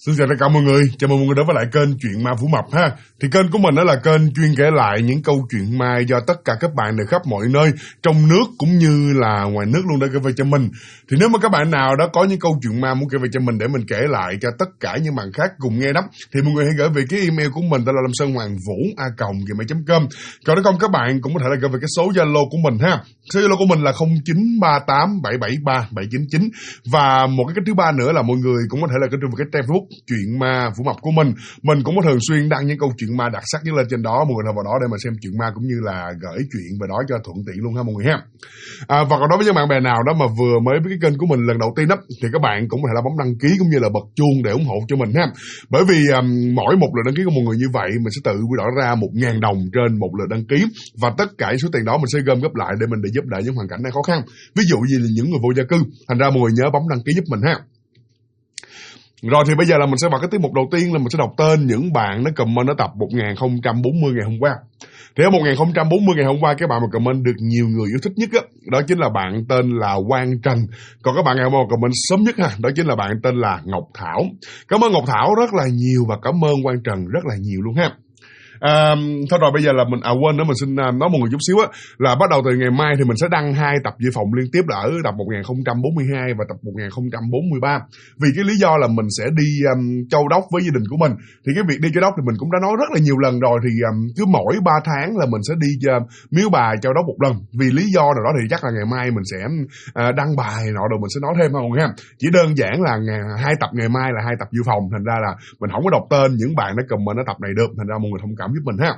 Xin chào tất cả mọi người, chào mừng mọi người đến với lại kênh Chuyện Ma Phủ Mập ha. Thì kênh của mình đó là kênh chuyên kể lại những câu chuyện ma do tất cả các bạn từ khắp mọi nơi, trong nước cũng như là ngoài nước luôn để kể về cho mình. Thì nếu mà các bạn nào đó có những câu chuyện ma muốn kể về cho mình để mình kể lại cho tất cả những bạn khác cùng nghe đó, thì mọi người hãy gửi về cái email của mình tên là lamsonhoangvu@gmail.com. Còn nếu không các bạn cũng có thể là gửi về cái số Zalo của mình ha. Số Zalo của mình là 0938773799. Và một cái cách thứ ba nữa là mọi người cũng có thể là cái trang Facebook Chuyện Ma Phủ Mập của mình cũng có thường xuyên đăng những câu chuyện ma đặc sắc nhất lên trên đó. Mọi người vào đó để mà xem chuyện ma cũng như là gửi chuyện về đó cho thuận tiện luôn ha mọi người ha. Và còn đối với những bạn bè nào đó mà vừa mới biết cái kênh của mình lần đầu tiên đó, thì các bạn cũng có thể là bấm đăng ký cũng như là bật chuông để ủng hộ cho mình ha. Bởi vì mỗi một lượt đăng ký của mọi người như vậy mình sẽ tự quy đổi ra 1.000 đồng trên một lượt đăng ký, và tất cả số tiền đó mình sẽ gom góp lại để mình giúp đỡ những hoàn cảnh này khó khăn, ví dụ như là những người vô gia cư. Thành ra mọi người nhớ bấm đăng ký giúp mình ha. Rồi thì bây giờ là mình sẽ vào cái tiết mục đầu tiên là mình sẽ đọc tên những bạn nó comment ở tập 1040 ngày hôm qua. Thì ở 1040 ngày hôm qua cái bạn mà comment được nhiều người yêu thích nhất đó chính là bạn tên là Quang Trần. Còn các bạn nào mà comment sớm nhất đó chính là bạn tên là Ngọc Thảo. Cảm ơn Ngọc Thảo rất là nhiều và cảm ơn Quang Trần rất là nhiều luôn ha. Thôi rồi bây giờ là mình quên nữa, mình xin nói một người chút xíu là bắt đầu từ ngày mai thì mình sẽ đăng 2 tập dự phòng liên tiếp là ở tập 1042 và tập 1043. Vì cái lý do là mình sẽ đi Châu Đốc với gia đình của mình. Thì cái việc đi Châu Đốc thì mình cũng đã nói rất là nhiều lần rồi, thì cứ mỗi 3 tháng là mình sẽ đi Miếu Bà Châu Đốc một lần. Vì lý do nào đó thì chắc là ngày mai mình sẽ đăng bài nọ rồi mình sẽ nói thêm không ha. Chỉ đơn giản là 2 tập ngày mai là 2 tập dự phòng, thành ra là mình không có đọc tên những bạn đã comment ở tập này được, thành ra mọi người thông cảm giúp mình ha.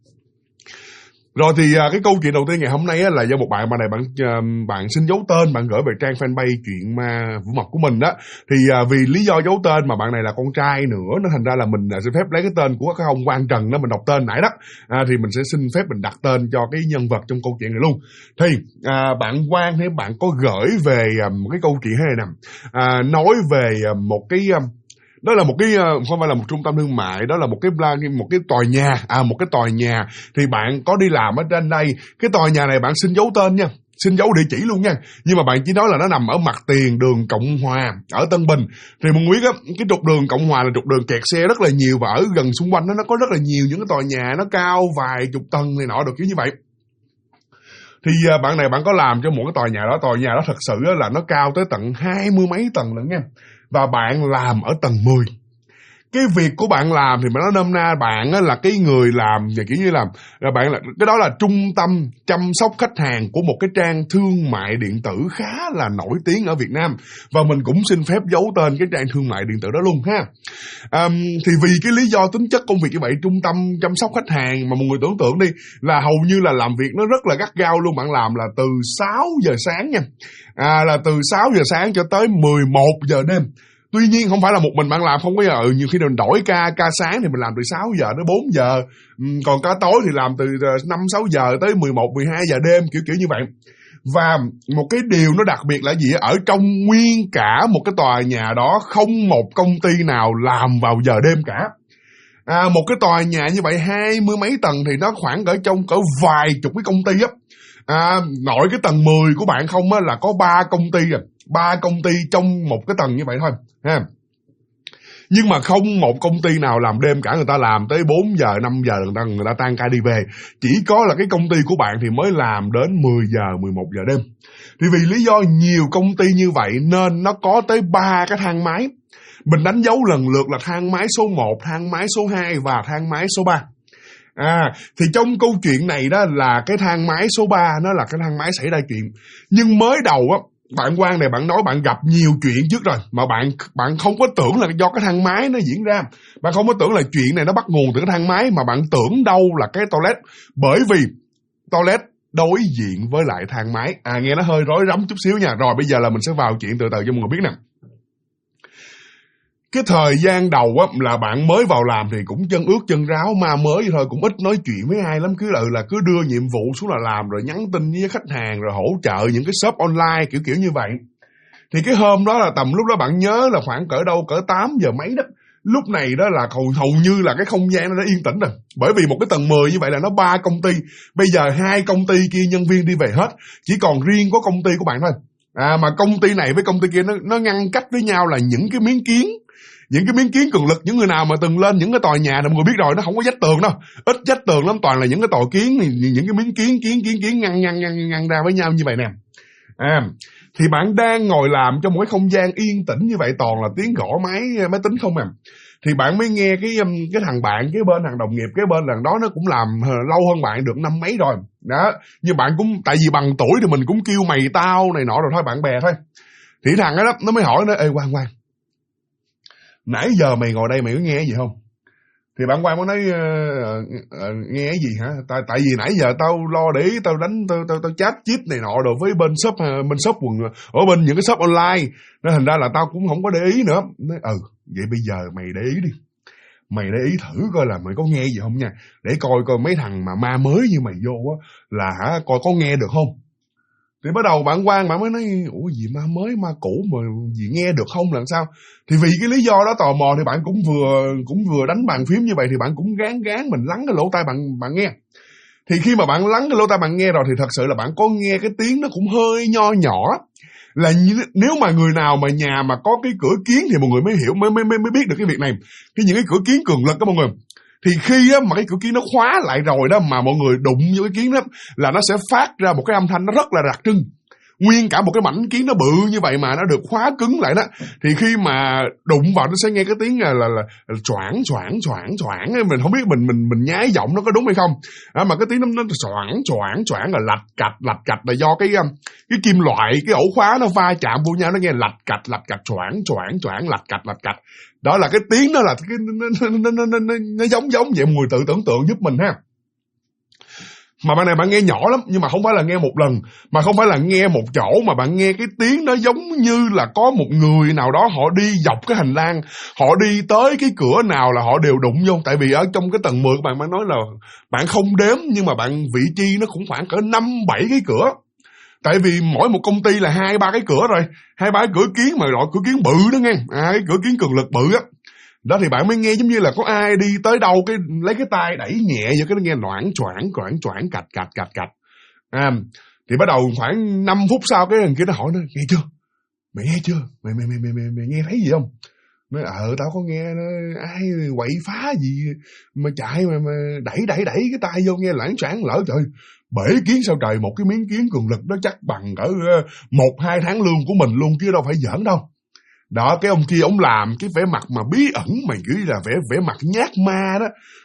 Rồi thì cái câu chuyện đầu tiên ngày hôm nay là do một bạn này bạn xin giấu tên, bạn gửi về trang fanpage Chuyện Ma Phủ Mập của mình đó. Thì vì lý do giấu tên mà bạn này là con trai nữa, nó thành ra là mình xin phép lấy cái tên của cái ông Quang Trần đó mình đọc tên nãy đó. Thì mình sẽ xin phép mình đặt tên cho cái nhân vật trong câu chuyện này luôn. Thì bạn Quang thì bạn có gửi về một cái câu chuyện thế này nè, nói về một cái đó là một cái không phải là một trung tâm thương mại, đó là một cái tòa nhà, một cái tòa nhà. Thì bạn có đi làm ở trên đây, cái tòa nhà này bạn xin giấu tên nha, xin giấu địa chỉ luôn nha, nhưng mà bạn chỉ nói là nó nằm ở mặt tiền đường Cộng Hòa ở Tân Bình. Thì mọi người biết cái trục đường Cộng Hòa là trục đường kẹt xe rất là nhiều, và ở gần xung quanh nó có rất là nhiều những cái tòa nhà nó cao vài chục tầng này nọ được kiểu như vậy. Thì bạn này bạn có làm cho một cái tòa nhà đó thật sự là nó cao tới tận 20 mấy tầng lận nha. Và bạn làm ở tầng 10. Cái việc của bạn làm thì mà nói nôm na bạn là cái người làm và kiểu như là bạn là cái đó là trung tâm chăm sóc khách hàng của một cái trang thương mại điện tử khá là nổi tiếng ở Việt Nam, và mình cũng xin phép giấu tên cái trang thương mại điện tử đó luôn ha. Thì vì cái lý do tính chất công việc như vậy, trung tâm chăm sóc khách hàng mà mọi người tưởng tượng đi là hầu như là làm việc nó rất là gắt gao luôn. Bạn làm là từ 6 giờ sáng nha, là từ 6 giờ sáng cho tới 11 giờ đêm. Tuy nhiên không phải là một mình bạn làm, không có nhiều khi mình đổi ca sáng thì mình làm từ 6 giờ tới 4 giờ, còn ca tối thì làm từ 5-6 giờ tới 11-12 giờ đêm, kiểu như vậy. Và một cái điều nó đặc biệt là gì? Ở trong nguyên cả một cái tòa nhà đó không một công ty nào làm vào giờ đêm cả. Một cái tòa nhà như vậy 20 mấy tầng thì nó khoảng cỡ vài chục cái công ty nội cái tầng 10 của bạn không là có 3 công ty rồi. 3 công ty trong một cái tầng như vậy thôi ha. Nhưng mà không một công ty nào làm đêm cả, người ta làm tới 4 giờ 5 giờ người ta tan ca đi về. Chỉ có là cái công ty của bạn thì mới làm đến 10 giờ 11 giờ đêm. Thì vì lý do nhiều công ty như vậy nên nó có tới 3 cái thang máy. Mình đánh dấu lần lượt là thang máy số 1, thang máy số 2 và thang máy số 3. Thì trong câu chuyện này đó là cái thang máy số 3 nó là cái thang máy xảy ra chuyện. Nhưng mới đầu bạn Quang này bạn nói bạn gặp nhiều chuyện trước rồi, mà bạn không có tưởng là do cái thang máy nó diễn ra. Bạn không có tưởng là chuyện này nó bắt nguồn từ cái thang máy, mà bạn tưởng đâu là cái toilet. Bởi vì toilet đối diện với lại thang máy. Nghe nó hơi rối rắm chút xíu nha. Rồi bây giờ là mình sẽ vào chuyện từ từ cho mọi người biết nè. Cái thời gian đầu là bạn mới vào làm thì cũng chân ướt chân ráo, ma mới thôi, cũng ít nói chuyện với ai lắm, cứ đưa nhiệm vụ xuống là làm, rồi nhắn tin với khách hàng, rồi hỗ trợ những cái shop online kiểu như vậy. Thì cái hôm đó là tầm lúc đó bạn nhớ là khoảng cỡ 8 giờ mấy đó. Lúc này đó là hầu như là cái không gian nó đã yên tĩnh rồi. Bởi vì một cái tầng 10 như vậy là nó 3 công ty. Bây giờ 2 công ty kia nhân viên đi về hết, chỉ còn riêng có công ty của bạn thôi. Mà công ty này với công ty kia nó ngăn cách với nhau là những cái miếng kiến. Những cái miếng kiến cường lực, những người nào mà từng lên những cái tòa nhà thì mọi người biết rồi, nó không có vách tường đâu, ít vách tường lắm, toàn là những cái tòa kiến, những cái miếng kiến ngăn ra với nhau như vậy nè. Thì bạn đang ngồi làm trong một cái không gian yên tĩnh như vậy, toàn là tiếng gõ máy tính không à. Thì bạn mới nghe cái thằng bạn kế bên, thằng đồng nghiệp kế bên, thằng đó nó cũng làm lâu hơn bạn được năm mấy rồi đó, nhưng bạn cũng tại vì bằng tuổi thì mình cũng kêu mày tao này nọ rồi thôi, bạn bè thôi. Thì thằng đó nó mới hỏi nó: ê Quang, nãy giờ mày ngồi đây mày có nghe cái gì không? Thì bạn Quang mới nói: nghe cái gì hả? Tại vì nãy giờ tao lo để ý, tao đánh tao chat chít này nọ rồi với bên shop quần, ở bên những cái shop online, nên thành ra là tao cũng không có để ý nữa. Nói: vậy bây giờ mày để ý đi, mày để ý thử coi là mày có nghe gì không nha, để coi mấy thằng mà ma mới như mày vô á là coi có nghe được không. Thì bắt đầu bạn Quang bạn mới nói: ủa gì ma mới ma cũ mà gì nghe được không là sao? Thì vì cái lý do đó tò mò thì bạn cũng vừa đánh bàn phím như vậy, thì bạn cũng gán mình lắng cái lỗ tai bạn nghe. Thì khi mà bạn lắng cái lỗ tai bạn nghe rồi thì thật sự là bạn có nghe cái tiếng nó cũng hơi nho nhỏ, là nếu mà người nào mà nhà mà có cái cửa kiến thì mọi người mới hiểu, mới biết được cái việc này. Cái những cái cửa kiến cường lực đó mọi người, thì khi á, mà cái cửa kiến nó khóa lại rồi đó, mà mọi người đụng vô cái kiến đó là nó sẽ phát ra một cái âm thanh nó rất là đặc trưng. Nguyên cả một cái mảnh kiến nó bự như vậy mà nó được khóa cứng lại đó, thì khi mà đụng vào nó sẽ nghe cái tiếng là choảng. Mình không biết mình nhái giọng nó có đúng hay không, mà cái tiếng nó choảng là lạch cạch là do cái kim loại, cái ổ khóa nó va chạm vô nhau, nó nghe lạch cạch choảng lạch cạch. Đó là cái tiếng đó, là cái nó giống vậy. Mọi người tự tưởng tượng giúp mình ha. Mà bạn này bạn nghe nhỏ lắm, nhưng mà không phải là nghe một lần, mà không phải là nghe một chỗ, mà bạn nghe cái tiếng nó giống như là có một người nào đó họ đi dọc cái hành lang, họ đi tới cái cửa nào là họ đều đụng vô. Tại vì ở trong cái tầng 10 của bạn nói là bạn không đếm, nhưng mà bạn vị trí nó cũng khoảng cỡ 5-7 cái cửa. Tại vì mỗi một công ty là 2-3 cái cửa rồi, 2-3 cái cửa kiến, mà loại cửa kiến bự đó nghe, cái cửa kiến cường lực bự á. Đó thì bạn mới nghe giống như là có ai đi tới đâu cái lấy cái tay đẩy nhẹ vô cái nó nghe loảng choảng cạch. Thì bắt đầu khoảng 5 phút sau cái thằng kia nó hỏi nó: nghe chưa? Mày nghe chưa? Mày nghe thấy gì không? Nói: tao có nghe nó ai quậy phá gì mà chạy mà đẩy cái tay vô nghe loảng choảng. Lỡ trời, bể kiến sao trời, một cái miếng kiến cường lực đó chắc bằng cỡ 1-2 tháng lương của mình luôn chứ đâu phải giỡn đâu. Đó, cái ông kia ông làm cái vẻ mặt mà bí ẩn, mày nghĩ là vẻ mặt nhát ma đó.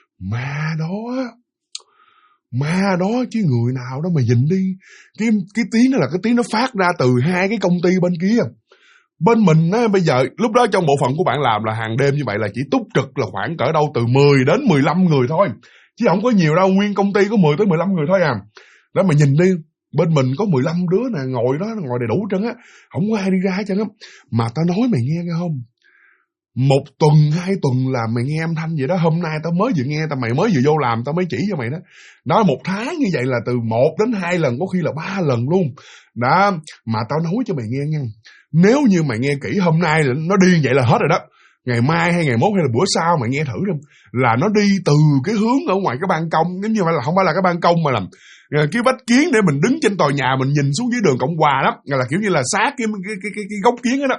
Ma đó chứ người nào đó mà nhìn đi. Cái tiếng đó là cái tiếng nó phát ra từ 2 cái công ty bên kia. Bên mình á, bây giờ lúc đó trong bộ phận của bạn làm là hàng đêm như vậy là chỉ túc trực là khoảng cỡ đâu từ 10 đến 15 người thôi, chứ không có nhiều đâu, nguyên công ty có 10 tới 15 người thôi à. Đó mà nhìn đi, bên mình có 15 đứa nè, ngồi đó, ngồi đầy đủ trơn á, không có ai đi ra hết trơn á. Mà tao nói mày nghe không, 1 tuần 2 tuần là mày nghe âm thanh vậy đó. Hôm nay tao mới vừa nghe, mày mới vừa vô làm tao mới chỉ cho mày đó. Đó, 1 tháng như vậy là từ 1 đến 2 lần, có khi là 3 lần luôn. Đó, mà tao nói cho mày nghe nha, nếu như mày nghe kỹ, hôm nay là nó đi vậy là hết rồi đó. Ngày mai hay ngày mốt hay là bữa sau mày nghe thử đi, là nó đi từ cái hướng ở ngoài cái ban công, giống như là không phải là cái ban công mà là cái vách kiến để mình đứng trên tòa nhà mình nhìn xuống dưới đường Cộng Hòa đó, là kiểu như là sát cái góc kiến đó.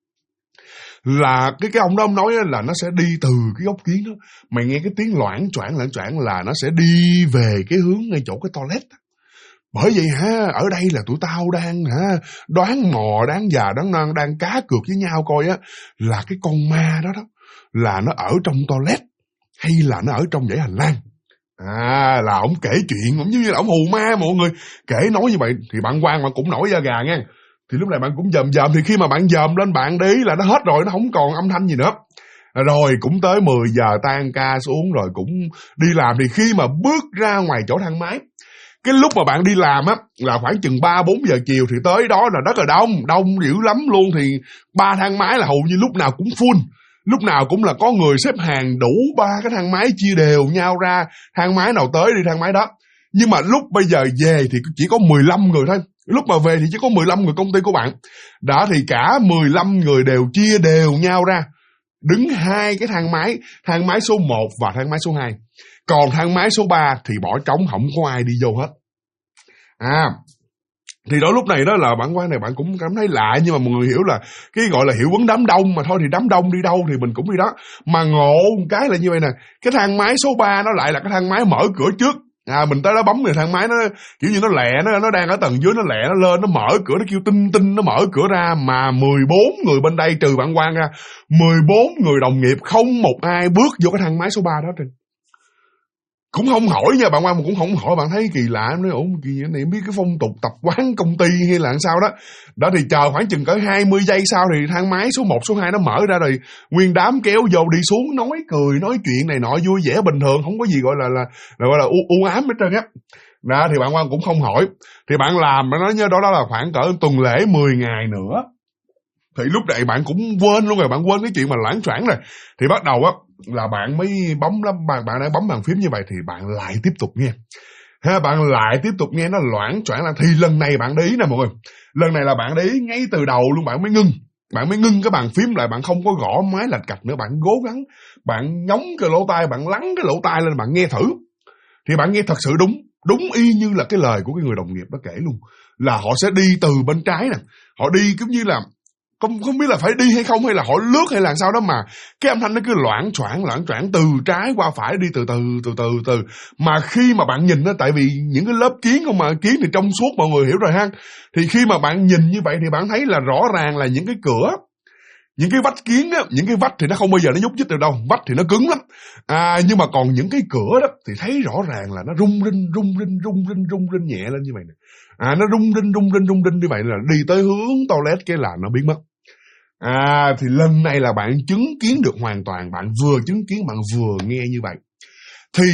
Là cái ông đó ông nói là nó sẽ đi từ cái góc kiến đó, mày nghe cái tiếng loảng choảng là nó sẽ đi về cái hướng ngay chỗ cái toilet. Bởi vậy ở đây là tụi tao đang đoán mò, đoán già, đoán non, đang cá cược với nhau coi á, là cái con ma đó là nó ở trong toilet hay là nó ở trong dãy hành lang. Là ổng kể chuyện, ổng như là ổng hù ma, mọi người kể nói như vậy thì bạn Quang mà cũng nổi da gà nha. Thì lúc này bạn cũng dòm, thì khi mà bạn dòm lên bạn để ý là nó hết rồi, nó không còn âm thanh gì nữa. Rồi cũng tới 10 giờ tan ca xuống rồi cũng đi làm, thì khi mà bước ra ngoài chỗ thang máy, cái lúc mà bạn đi làm á là khoảng chừng 3-4 giờ chiều, thì tới đó là rất là đông dữ lắm luôn. Thì 3 thang máy là hầu như lúc nào cũng full, lúc nào cũng là có người xếp hàng đủ 3 cái thang máy, chia đều nhau ra, thang máy nào tới đi thang máy đó. Nhưng mà lúc bây giờ về thì chỉ có 15 người thôi, lúc mà về thì chỉ có 15 người công ty của bạn. Đó thì cả 15 người đều chia đều nhau ra, đứng 2 cái thang máy số 1 và thang máy số 2. Còn thang máy số 3 thì bỏ trống, không có ai đi vô hết. Thì đó lúc này đó là bạn quan này bạn cũng cảm thấy lạ, nhưng mà mọi người hiểu là cái gọi là hiệu ứng đám đông mà thôi, thì đám đông đi đâu thì mình cũng đi đó. Mà ngộ một cái là như vậy nè, cái thang máy số 3 nó lại là cái thang máy mở cửa trước. Mình tới đó bấm, người thang máy nó kiểu như nó lẹ, nó đang ở tầng dưới, nó lẹ nó lên, nó mở cửa, nó kêu tinh tinh, nó mở cửa ra, mà 14 người bên đây trừ bạn quan ra, 14 người đồng nghiệp không một ai bước vô cái thang máy số 3 đó trên. Cũng không hỏi nha, bạn quan cũng không hỏi, bạn thấy kỳ lạ, em nói ủa kỳ vậy này, biết cái phong tục tập quán công ty hay là sao đó. Đó thì chờ khoảng chừng cỡ 20 giây sau thì thang máy số 1, số 2 nó mở ra rồi, nguyên đám kéo vô đi xuống, nói cười, nói chuyện này nọ vui vẻ bình thường, không có gì gọi là u ám hết trơn á. Đó thì bạn quan cũng không hỏi. Thì bạn làm, bạn nói nhớ đó là khoảng cỡ tuần lễ 10 ngày nữa. Thì lúc này bạn cũng quên luôn rồi, bạn quên cái chuyện mà loảng choảng rồi. Thì bắt đầu á là bạn mới bấm lắm, bạn đang bấm bàn phím như vậy thì bạn lại tiếp tục nghe. Bạn lại tiếp tục nghe nó loảng choảng là, thì lần này bạn để ý nè mọi người. Lần này là bạn để ý ngay từ đầu luôn, bạn mới ngưng. Bạn mới ngưng cái bàn phím lại, bạn không có gõ máy lạch cạch nữa, bạn cố gắng, bạn nhóng cái lỗ tai, bạn lắng cái lỗ tai lên, bạn nghe thử. Thì bạn nghe thật sự đúng y như là cái lời của cái người đồng nghiệp đó kể luôn. Là họ sẽ đi từ bên trái nè, họ đi giống như là không biết là phải đi hay không, hay là họ lướt hay là sao đó, mà cái âm thanh nó cứ loảng choảng từ trái qua phải, đi từ từ. Mà khi mà bạn nhìn á, tại vì những cái lớp kiến không mà, kiến thì trong suốt mọi người hiểu rồi ha. Thì khi mà bạn nhìn như vậy thì bạn thấy là rõ ràng là những cái cửa, những cái vách kiến á, những cái vách thì nó không bao giờ nó nhúc nhích được đâu, vách thì nó cứng lắm. Nhưng mà còn những cái cửa đó thì thấy rõ ràng là nó rung rinh nhẹ lên như vậy nè. Nó rung rinh như vậy là đi tới hướng toilet cái là nó biến mất. Thì lần này là bạn chứng kiến được hoàn toàn, bạn vừa chứng kiến, bạn vừa nghe như vậy. Thì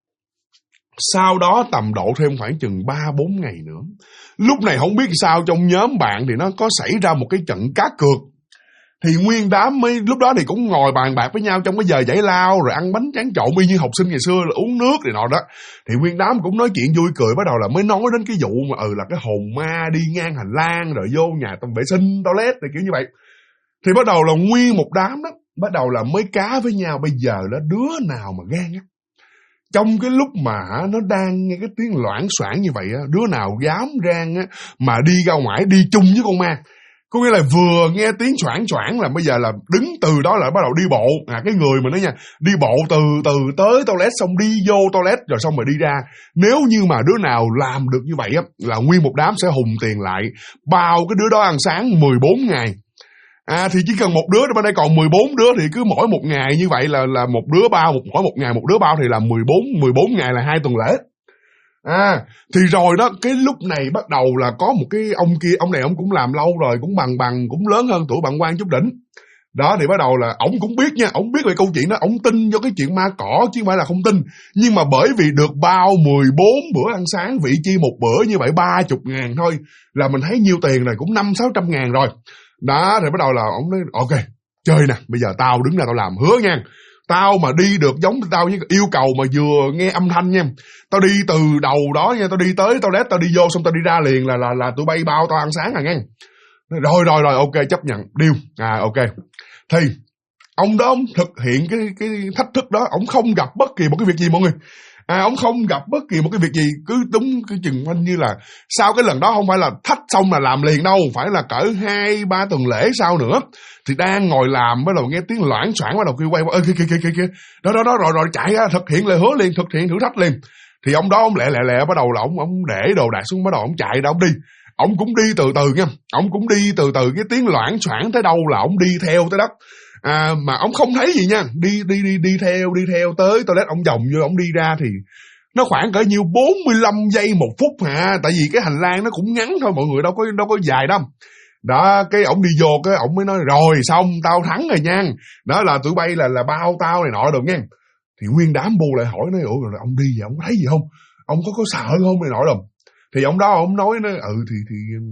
sau đó tầm độ thêm khoảng chừng 3-4 ngày nữa, lúc này không biết sao trong nhóm bạn thì nó có xảy ra một cái trận cá cược. Thì nguyên đám mới lúc đó thì cũng ngồi bàn bạc với nhau trong cái giờ giải lao, rồi ăn bánh tráng trộn y như học sinh ngày xưa, là uống nước này nọ đó. Thì nguyên đám cũng nói chuyện vui cười, bắt đầu là mới nói đến cái vụ mà là cái hồn ma đi ngang hành lang rồi vô nhà tông vệ sinh toilet này kiểu như vậy. Thì bắt đầu là nguyên một đám đó, bắt đầu là mới cá với nhau, bây giờ đó đứa nào mà gan á. Trong cái lúc mà nó đang nghe cái tiếng loảng xoảng như vậy á, đứa nào dám gan á mà đi ra ngoài đi chung với con ma. Có nghĩa là vừa nghe tiếng choảng là bây giờ là đứng từ đó là bắt đầu đi bộ. Cái người mà nói nha, đi bộ từ tới toilet, xong đi vô toilet rồi xong rồi đi ra. Nếu như mà đứa nào làm được như vậy á, là nguyên một đám sẽ hùng tiền lại, bao cái đứa đó ăn sáng 14 ngày. Thì chỉ cần một đứa, bên đây còn 14 đứa thì cứ mỗi một ngày như vậy là một đứa bao, mỗi một ngày một đứa bao thì là 14 ngày là 2 tuần lễ. Thì rồi đó, cái lúc này bắt đầu là có một cái ông kia, ông này ông cũng làm lâu rồi, cũng bằng cũng lớn hơn tuổi bạn Quang chút đỉnh. Đó thì bắt đầu là ổng cũng biết nha, ổng biết về câu chuyện đó, ổng tin vô cái chuyện ma cỏ chứ không phải là không tin. Nhưng mà bởi vì được bao 14 bữa ăn sáng, vị chi một bữa như vậy 30.000 thôi, là mình thấy nhiêu tiền rồi, cũng 500-600 ngàn rồi. Đó thì bắt đầu là ổng nói ok, chơi nè, bây giờ tao đứng ra tao làm, hứa nha, tao mà đi được giống tao với yêu cầu mà vừa nghe âm thanh nha, tao đi từ đầu đó nha, tao đi tới toilet, tao đi vô xong tao đi ra liền là tụi bay bao tao ăn sáng rồi nghe. Rồi ok, chấp nhận, deal. Ok. Thì ông đó ông thực hiện cái thách thức đó, ông không gặp bất kỳ một cái việc gì mọi người. Ông không gặp bất kỳ một cái việc gì, cứ đúng cái chừng quanh như là sau cái lần đó không phải là thách xong là làm liền đâu, phải là cỡ 2-3 tuần lễ sau nữa. Thì đang ngồi làm bắt đầu nghe tiếng loảng xoảng, bắt đầu kêu quay qua kia. Đó rồi chạy ra thực hiện lời hứa liền, thực hiện thử thách liền. Thì ông đó ông lẹ bắt đầu là ông để đồ đạc xuống, bắt đầu ông chạy ra ông đi. Ông cũng đi từ từ nha, ông cũng đi từ từ, cái tiếng loảng xoảng tới đâu là ông đi theo tới đó. Mà ông không thấy gì nha, đi theo tới toilet, ông vòng vô, ông đi ra thì nó khoảng cỡ nhiêu 45 giây 1 phút tại vì cái hành lang nó cũng ngắn thôi mọi người, đâu có dài đâu. Đó, cái ông đi vô, cái ông mới nói rồi xong tao thắng rồi nha, đó là tụi bay là bao tao này nọ được nha. Thì nguyên đám bu lại hỏi, nói ủa rồi ông đi vậy ông có thấy gì không, ông có sợ không này nọ đâu. Thì ông đó ông nói thì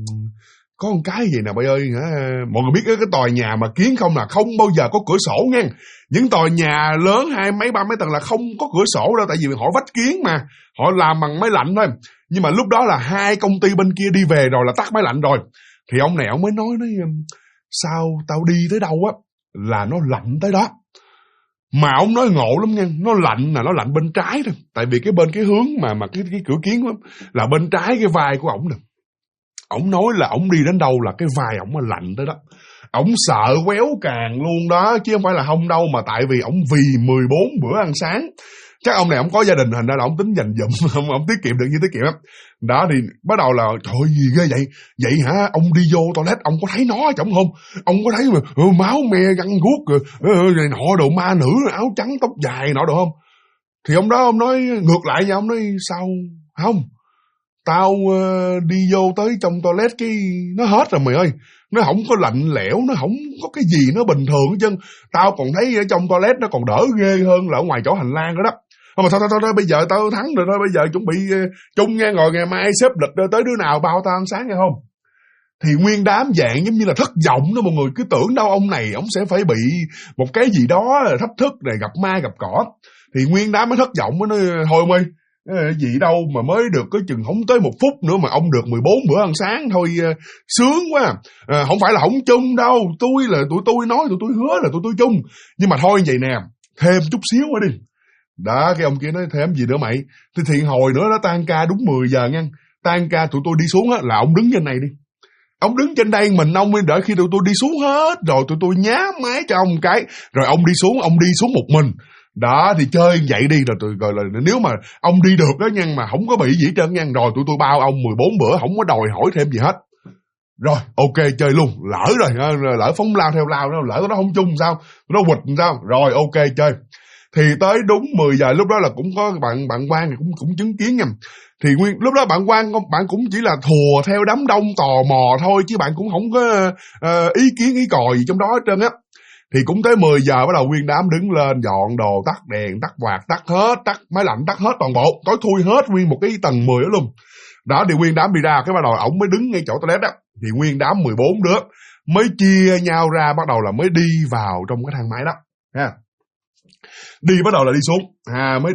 có một cái gì nè bây ơi hả? Mọi người biết cái tòa nhà mà kiến không là không bao giờ có cửa sổ nha. Những tòa nhà lớn 20-30 tầng là không có cửa sổ đâu, tại vì họ vách kiến mà, họ làm bằng máy lạnh thôi. Nhưng mà lúc đó là 2 công ty bên kia đi về rồi là tắt máy lạnh rồi. Thì ông này ông mới nói sao tao đi tới đâu á là nó lạnh tới đó. Mà ông nói ngộ lắm nha, nó lạnh bên trái thôi. Tại vì cái bên cái hướng mà cái cửa kiến đó, là bên trái cái vai của ổng nè. ổng nói là ổng đi đến đâu là cái vai ổng lạnh tới đó. Ổng sợ quéo càng luôn đó, chứ không phải là không đâu, mà tại vì ổng vì 14 bữa ăn sáng. Chắc ông này ổng có gia đình, thành ra là ổng tính dành dụm, ổng tiết kiệm được như tiết kiệm lắm. Đó thì bắt đầu là trời ơi gì ghê vậy? Vậy hả? Ông đi vô toilet ông có thấy nó chẳng không? Ông có thấy mà máu me găng guốc rồi nọ đồ, ma nữ áo trắng tóc dài nọ đồ không? Thì ông đó ông nói ngược lại nha, ông nói sao không? Tao đi vô tới trong toilet cái nó hết rồi mày ơi. Nó không có lạnh lẽo, nó không có cái gì nó bình thường hết trơn. Tao còn thấy ở trong toilet nó còn đỡ ghê hơn là ở ngoài chỗ hành lang đó đó. Mà thôi, bây giờ tao thắng rồi thôi, bây giờ chuẩn bị chung nghe, ngồi ngày mai xếp lịch tới đứa nào bao tao ăn sáng nghe không? Thì nguyên đám dạng giống như là thất vọng đó, mọi người cứ tưởng đâu ông này ông sẽ phải bị một cái gì đó thách thức này, gặp ma gặp cỏ. Thì nguyên đám mới thất vọng, nó nói thôi mày, gì đâu mà mới được có chừng không tới 1 phút nữa mà ông được 14 bữa ăn sáng thôi, sướng quá. Không phải là không chung đâu, tụi tôi nói, tụi tôi hứa là tụi tôi chung, nhưng mà thôi vậy nè, thêm chút xíu nữa đi. Đó, cái ông kia nói thêm gì nữa mày? Thì hồi nữa nó tan ca đúng 10 giờ nha. Tan ca tụi tôi đi xuống á, là ông đứng trên này đi. Ông đứng trên đây mình ông đợi khi tụi tôi đi xuống hết rồi tụi tôi nhá máy cho ông cái, rồi ông đi xuống một mình. Đó thì chơi vậy đi, rồi tụi gọi là nếu mà ông đi được đó nha, mà không có bị gì hết trơn nha, rồi tụi tôi bao ông 14 bữa, không có đòi hỏi thêm gì hết. Rồi ok chơi luôn, lỡ phóng lao theo lao, lỡ nó không chung sao, nó quỵt sao, rồi ok chơi. Thì tới đúng 10 giờ lúc đó là cũng có bạn Quang cũng chứng kiến nha. Thì lúc đó bạn Quang bạn cũng chỉ là thùa theo đám đông tò mò thôi, chứ bạn cũng không có ý kiến ý cò gì trong đó hết trơn á. Thì cũng tới 10 giờ bắt đầu nguyên đám đứng lên dọn đồ, tắt đèn, tắt quạt, tắt hết, tắt máy lạnh, tắt hết toàn bộ, tối thui hết nguyên một cái tầng 10 đó luôn. Đó thì nguyên đám đi ra, cái bắt đầu ổng mới đứng ngay chỗ toilet đó. Thì nguyên đám 14 đứa mới chia nhau ra, bắt đầu là mới đi vào trong cái thang máy đó ha. Đi bắt đầu là đi xuống, mới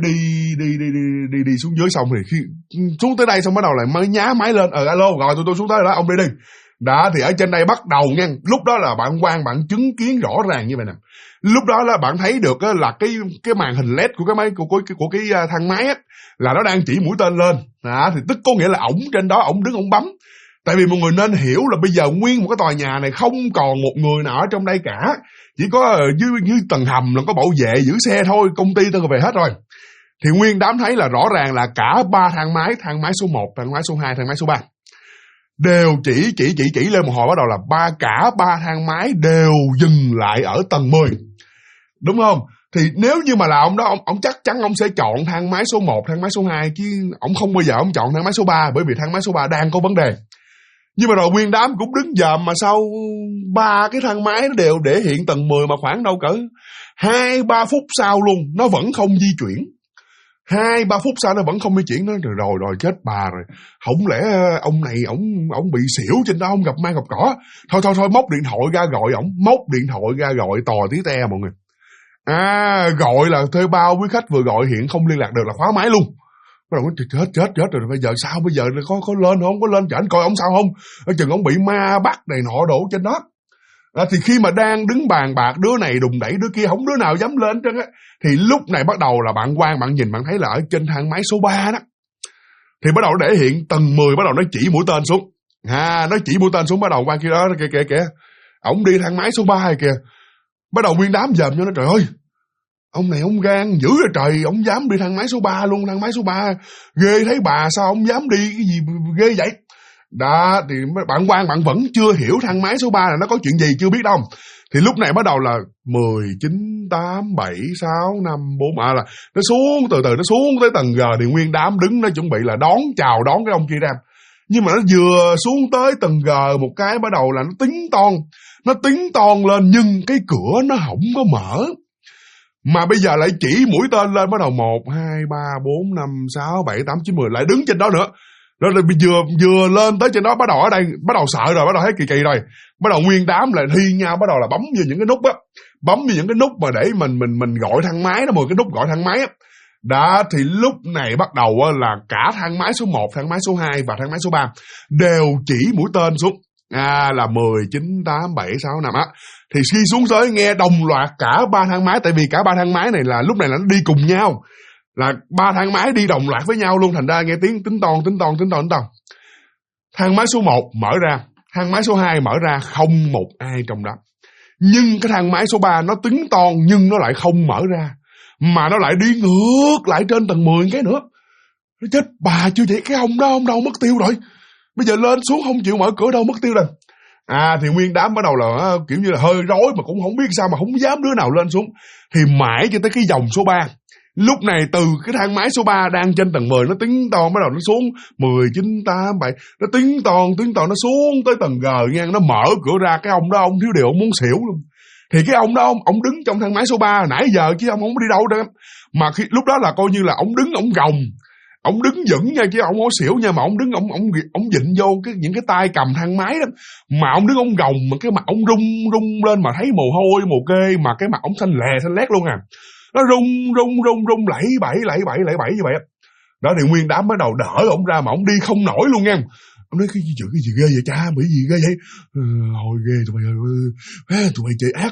đi xuống dưới, xong thì khi xuống tới đây xong bắt đầu lại mới nhá máy lên, alo gọi tụi tôi xuống tới rồi đó, ông đi. Đó thì ở trên đây bắt đầu nha, lúc đó là bạn Quang bạn chứng kiến rõ ràng như vậy nè. Lúc đó là bạn thấy được là cái màn hình LED của cái máy của cái thang máy á, là nó đang chỉ mũi tên lên. Thì tức có nghĩa là ổng trên đó ổng đứng ổng bấm. Tại vì mọi người nên hiểu là bây giờ nguyên một cái tòa nhà này không còn một người nào ở trong đây cả, chỉ có dưới tầng hầm là có bảo vệ giữ xe thôi, công ty tôi về hết rồi. Thì nguyên đám thấy là rõ ràng là cả 3 thang máy số 1, thang máy số 2, thang máy số 3 đều chỉ lên một hồi, bắt đầu là cả ba thang máy đều dừng lại ở tầng 10. Đúng không? Thì nếu như mà là ông đó, ông chắc chắn ông sẽ chọn thang máy số 1, thang máy số 2, chứ ông không bao giờ ông chọn thang máy số 3, bởi vì thang máy số 3 đang có vấn đề. Nhưng mà rồi nguyên đám cũng đứng dòm, mà sau 3 cái thang máy nó đều để hiện tầng 10, mà khoảng đâu cỡ 2-3 phút sau luôn nó vẫn không di chuyển. 2-3 phút sau nó vẫn không di chuyển. Nó rồi chết bà rồi, không lẽ ông này ổng bị xỉu trên đó, không gặp ma gặp cỏ. Thôi móc điện thoại ra gọi ổng, tò tí te mọi người. Gọi là thuê bao quý khách vừa gọi hiện không liên lạc được là khóa máy luôn. Bắt đầu chết rồi, bây giờ sao, bây giờ có lên không, có lên cho anh coi ông sao không, ở chừng ông bị ma bắt này nọ đổ trên đó. Thì khi mà đang đứng bàn bạc, đứa này đùng đẩy đứa kia, không đứa nào dám lên trơn á. Thì lúc này bắt đầu là bạn Quang bạn nhìn bạn thấy là ở trên thang máy số 3 đó, thì bắt đầu để hiện tầng 10, bắt đầu nó chỉ mũi tên xuống. Nó chỉ mũi tên xuống, bắt đầu Quang kia đó kìa, ổng đi thang máy số 3 kìa. Bắt đầu nguyên đám dòm cho nó, trời ơi, ông này ông gan dữ rồi trời, ông dám đi thang máy số 3 luôn, thang máy số 3 ghê thấy bà, sao ông dám đi cái gì ghê vậy. Đó thì bạn Quang bạn vẫn chưa hiểu thang máy số 3 là nó có chuyện gì, chưa biết đâu. Thì lúc này bắt đầu là 10, 9, 8, 7, 6, 5, 4 là nó xuống từ từ, nó xuống tới tầng G. Thì nguyên đám đứng nó chuẩn bị là chào đón cái ông kia ra. Nhưng mà nó vừa xuống tới tầng G một cái, bắt đầu là nó tính toan lên, nhưng cái cửa nó không có mở. Mà bây giờ lại chỉ mũi tên lên, bắt đầu 1, 2, 3, 4, 5, 6, 7, 8, 9, 10 lại đứng trên đó nữa. Rồi vừa lên tới trên đó, bắt đầu ở đây bắt đầu sợ rồi, bắt đầu thấy kỳ rồi. Bắt đầu nguyên đám lại thi nhau, bắt đầu là bấm vào những cái nút á, bấm vào những cái nút mà để mình gọi thang máy đó, 10 cái nút gọi thang máy á. Đó thì lúc này bắt đầu là cả thang máy số 1, thang máy số 2 và thang máy số 3 đều chỉ mũi tên xuống. Là 10, 9, 8, 7, 6, 5 á. Thì khi xuống tới nghe đồng loạt cả 3 thang máy, tại vì cả 3 thang máy này là lúc này là nó đi cùng nhau, là 3 thang máy đi đồng loạt với nhau luôn, thành ra nghe tiếng tính toan. Thang máy số 1 mở ra, thang máy số 2 mở ra, không một ai trong đó. Nhưng cái thang máy số 3 nó tính toan nhưng nó lại không mở ra, mà nó lại đi ngược lại trên tầng 10 cái nữa. Nó chết bà chưa vậy, cái ông đó ông đâu mất tiêu rồi. Bây giờ lên xuống không chịu mở cửa đâu mất tiêu rồi. Thì nguyên đám bắt đầu là kiểu như là hơi rối mà cũng không biết sao mà không dám đứa nào lên xuống. Thì mãi cho tới cái dòng số 3. Lúc này từ cái thang máy số 3 đang trên tầng 10 nó tính toan bắt đầu nó xuống 10, 9, 8, 7. Nó tính toan nó xuống tới tầng G nha. Nó mở cửa ra, cái ông đó ông thiếu điều ông muốn xỉu luôn. Thì cái ông đó ông đứng trong thang máy số 3 nãy giờ chứ ông không đi đâu đâu. Mà khi lúc đó là coi như là ông đứng ông gồng. Ông đứng vững nha chứ ông không có xỉu nha, mà ông đứng ông vịn vô những cái tay cầm thang máy đó, mà ông đứng ông gồng mà cái mặt ông rung lên mà thấy mồ hôi mồ kê, mà cái mặt ông xanh lét luôn à. Nó rung lẫy bẫy như vậy. Đó thì nguyên đám bắt đầu đỡ ông ra mà ông đi không nổi luôn nha. Ông nói cái gì ghê vậy cha, bị gì ghê vậy? Hồi ghê tụi mày chơi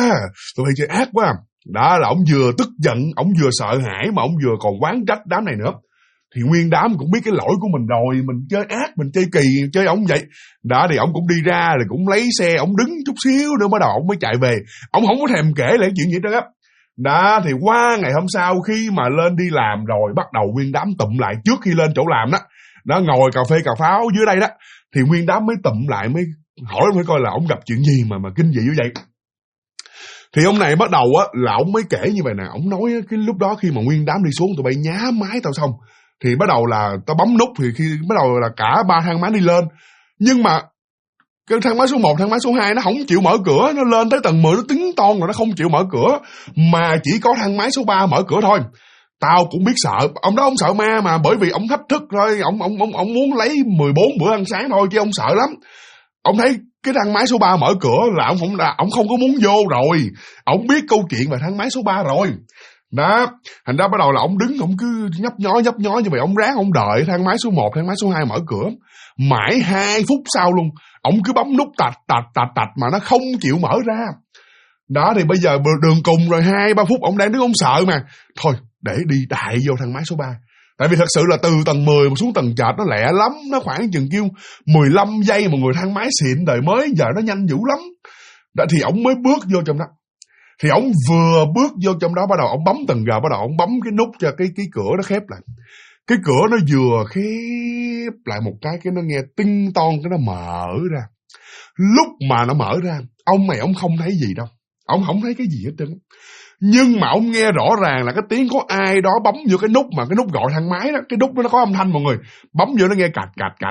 ác quá. Đó là ông vừa tức giận, ông vừa sợ hãi mà ông vừa còn oán trách đám này nữa. Thì nguyên đám cũng biết cái lỗi của mình rồi, mình chơi ác, mình chơi kỳ, chơi ổng vậy. Đó thì ổng cũng đi ra rồi cũng lấy xe, ổng đứng chút xíu nữa bắt đầu ổng mới chạy về. Ổng không có thèm kể lại chuyện gì hết á. Đó thì qua ngày hôm sau khi mà lên đi làm rồi bắt đầu nguyên đám tụm lại trước khi lên chỗ làm đó. Đó ngồi cà phê cà pháo dưới đây đó. Thì nguyên đám mới tụm lại mới hỏi mới coi là ổng gặp chuyện gì mà kinh dị như vậy. Thì ông này bắt đầu á là ổng mới kể như vậy nè, ổng nói cái lúc đó khi mà nguyên đám đi xuống tụi bay nhá máy tao xong thì bắt đầu là tao bấm nút, thì khi bắt đầu là cả 3 thang máy đi lên. Nhưng mà cái thang máy số 1, thang máy số 2 nó không chịu mở cửa, nó lên tới tầng 10 nó tính toan rồi nó không chịu mở cửa, mà chỉ có thang máy số 3 mở cửa thôi. Tao cũng biết sợ, ông đó ông sợ ma mà, bởi vì ông thách thức thôi, ông muốn lấy 14 bữa ăn sáng thôi chứ ông sợ lắm. Ông thấy cái thang máy số 3 mở cửa là ông không có muốn vô rồi. Ông biết câu chuyện về thang máy số 3 rồi. Đó, thành ra bắt đầu là ông đứng, ông cứ nhấp nhó như vậy, ông ráng ông đợi thang máy số 1, thang máy số 2 mở cửa. Mãi 2 phút sau luôn, ông cứ bấm nút tạch mà nó không chịu mở ra. Đó thì bây giờ đường cùng rồi 2-3 phút ông đang đứng ông sợ mà. Thôi, để đi đại vô thang máy số 3. Tại vì thật sự là từ tầng 10 mà xuống tầng trệt nó lẹ lắm, nó khoảng chừng kêu 15 giây một người thang máy xịn đời mới, giờ nó nhanh dữ lắm. Đó thì ông mới bước vô trong đó. Thì ông vừa bước vô trong đó bắt đầu ông bấm tầng G, bắt đầu ông bấm cái nút cho cái cửa nó khép lại. Cái cửa nó vừa khép lại một cái nó nghe tinh ton cái nó mở ra. Lúc mà nó mở ra, ông không thấy gì đâu. Ông không thấy cái gì hết trơn. Nhưng mà ông nghe rõ ràng là cái tiếng có ai đó bấm vô cái nút, mà cái nút gọi thang máy đó, cái nút đó nó có âm thanh mọi người. Bấm vô nó nghe cạch.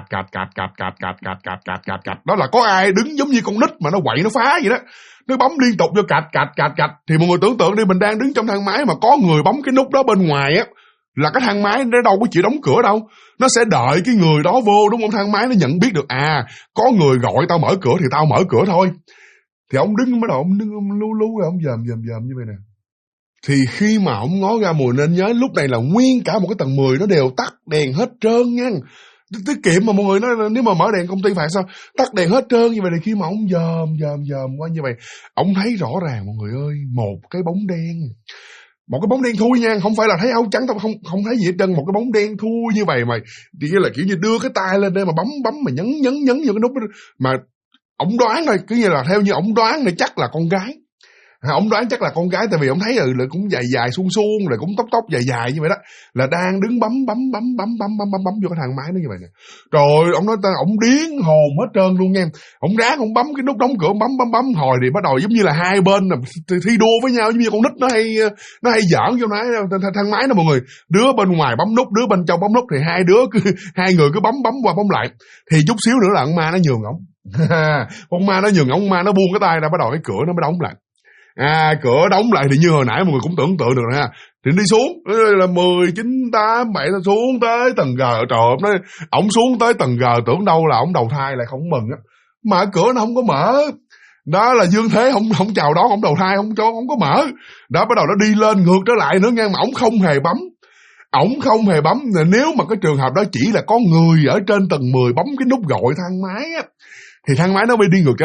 Đó là có ai đứng giống như con nít mà nó quậy nó phá vậy đó. Nó bấm liên tục vô cạch. Thì mọi người tưởng tượng đi, mình đang đứng trong thang máy mà có người bấm cái nút đó bên ngoài á, là cái thang máy nó đâu có chịu đóng cửa đâu. Nó sẽ đợi cái người đó vô, đúng không? Thang máy nó nhận biết được có người gọi tao mở cửa thì tao mở cửa thôi. Thì ông đứng bắt đầu ông đứng ông lú rồi ông dòm như vậy nè. Thì khi mà ông ngó ra mùi nên nhớ lúc này là nguyên cả một cái tầng 10 nó đều tắt đèn hết trơn nha. Tiết kiệm mà mọi người nói nếu mà mở đèn công ty phạt sao? Tắt đèn hết trơn như vậy. Thì khi mà ông dòm qua như vậy, ông thấy rõ ràng mọi người ơi, một cái bóng đen. Một cái bóng đen thui nha, không phải là thấy áo trắng, không thấy gì hết trơn, một cái bóng đen thui như vậy mà thì là kiểu như đưa cái tay lên đây mà bấm mà nhấn vô cái nút đó. Mà ông đoán thôi, cứ như là theo như ông đoán thì chắc là con gái. Ông đoán chắc là con gái, tại vì ông thấy là cũng dài suông rồi cũng tóc dài như vậy đó, là đang đứng bấm vô cái thang máy nó như vậy nè. Rồi ông nói ông điên hồn hết trơn luôn nha. Ông ráng ông bấm cái nút đóng cửa, ông bấm hồi thì bắt đầu giống như là hai bên là thi đua với nhau, giống như con nít nó hay giỡn vô thang máy đó mọi người. Đứa bên ngoài bấm nút, đứa bên trong bấm nút, thì hai người cứ bấm qua bấm lại. Thì chút xíu nữa là con ma nó nhường ổng. Con ma nó nhường ổng, ma nó buông cái tay ra, bắt đầu cái cửa nó mới đóng lại. Cửa đóng lại thì như hồi nãy mọi người cũng tưởng tượng được ha. Thì đi xuống là 10, 9, 8, 7 xuống tới tầng G. Trời ơi, ổng xuống tới tầng G tưởng đâu là ổng đầu thai lại không mừng á. Mà cửa nó không có mở. Đó là dương thế không chào đón ổng đầu thai, không có mở. Đó bắt đầu nó đi lên ngược trở lại nữa nha, mà ổng không hề bấm. Nếu mà cái trường hợp đó chỉ là có người ở trên tầng 10 bấm cái nút gọi thang máy á, thì thang máy nó mới đi ngược trở lên.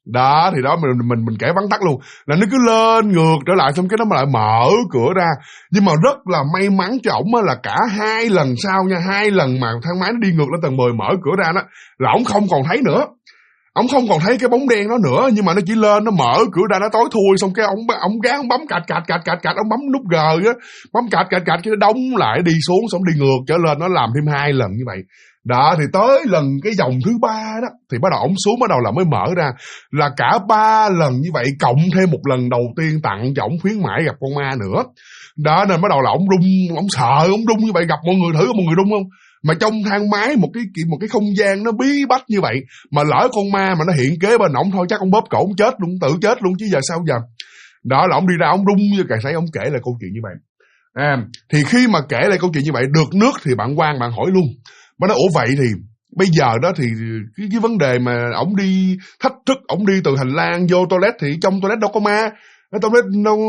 Đó thì đó mình kể vắn tắt luôn, là nó cứ lên ngược trở lại, xong cái nó lại mở cửa ra. Nhưng mà rất là may mắn cho ổng là cả 2 lần sau nha, 2 lần mà thang máy nó đi ngược lên tầng 10 mở cửa ra đó, là ổng không còn thấy nữa. Ông không còn thấy cái bóng đen đó nữa, nhưng mà nó chỉ lên, nó mở cửa ra, nó tối thui, xong cái ông gán ông bấm cạch, ông bấm nút G á, bấm cạch cái nó đóng lại đi xuống, xong đi ngược trở lên, nó làm thêm 2 lần như vậy. Đó thì tới lần cái vòng thứ 3 đó thì bắt đầu ổng xuống, bắt đầu là mới mở ra, là cả 3 lần như vậy cộng thêm một lần đầu tiên tặng cho ổng khuyến mãi gặp con ma nữa. Đó nên bắt đầu là ổng run, ổng sợ, ổng run như vậy. Gặp mọi người thử, mọi người run không? Mà trong thang máy một cái không gian nó bí bách như vậy, mà lỡ con ma mà nó hiện kế bên ổng thôi chắc ông bóp cổ ông chết luôn, tự chết luôn chứ giờ sao giờ. Đó là ổng đi ra ổng rung như cày sấy, ổng kể lại câu chuyện như vậy. Thì khi mà kể lại câu chuyện như vậy được nước thì bạn Quang bạn hỏi luôn, mà nói ủa vậy thì bây giờ đó thì cái vấn đề mà ổng đi thách thức, ổng đi từ hành lang vô toilet thì trong toilet đâu có ma, toilet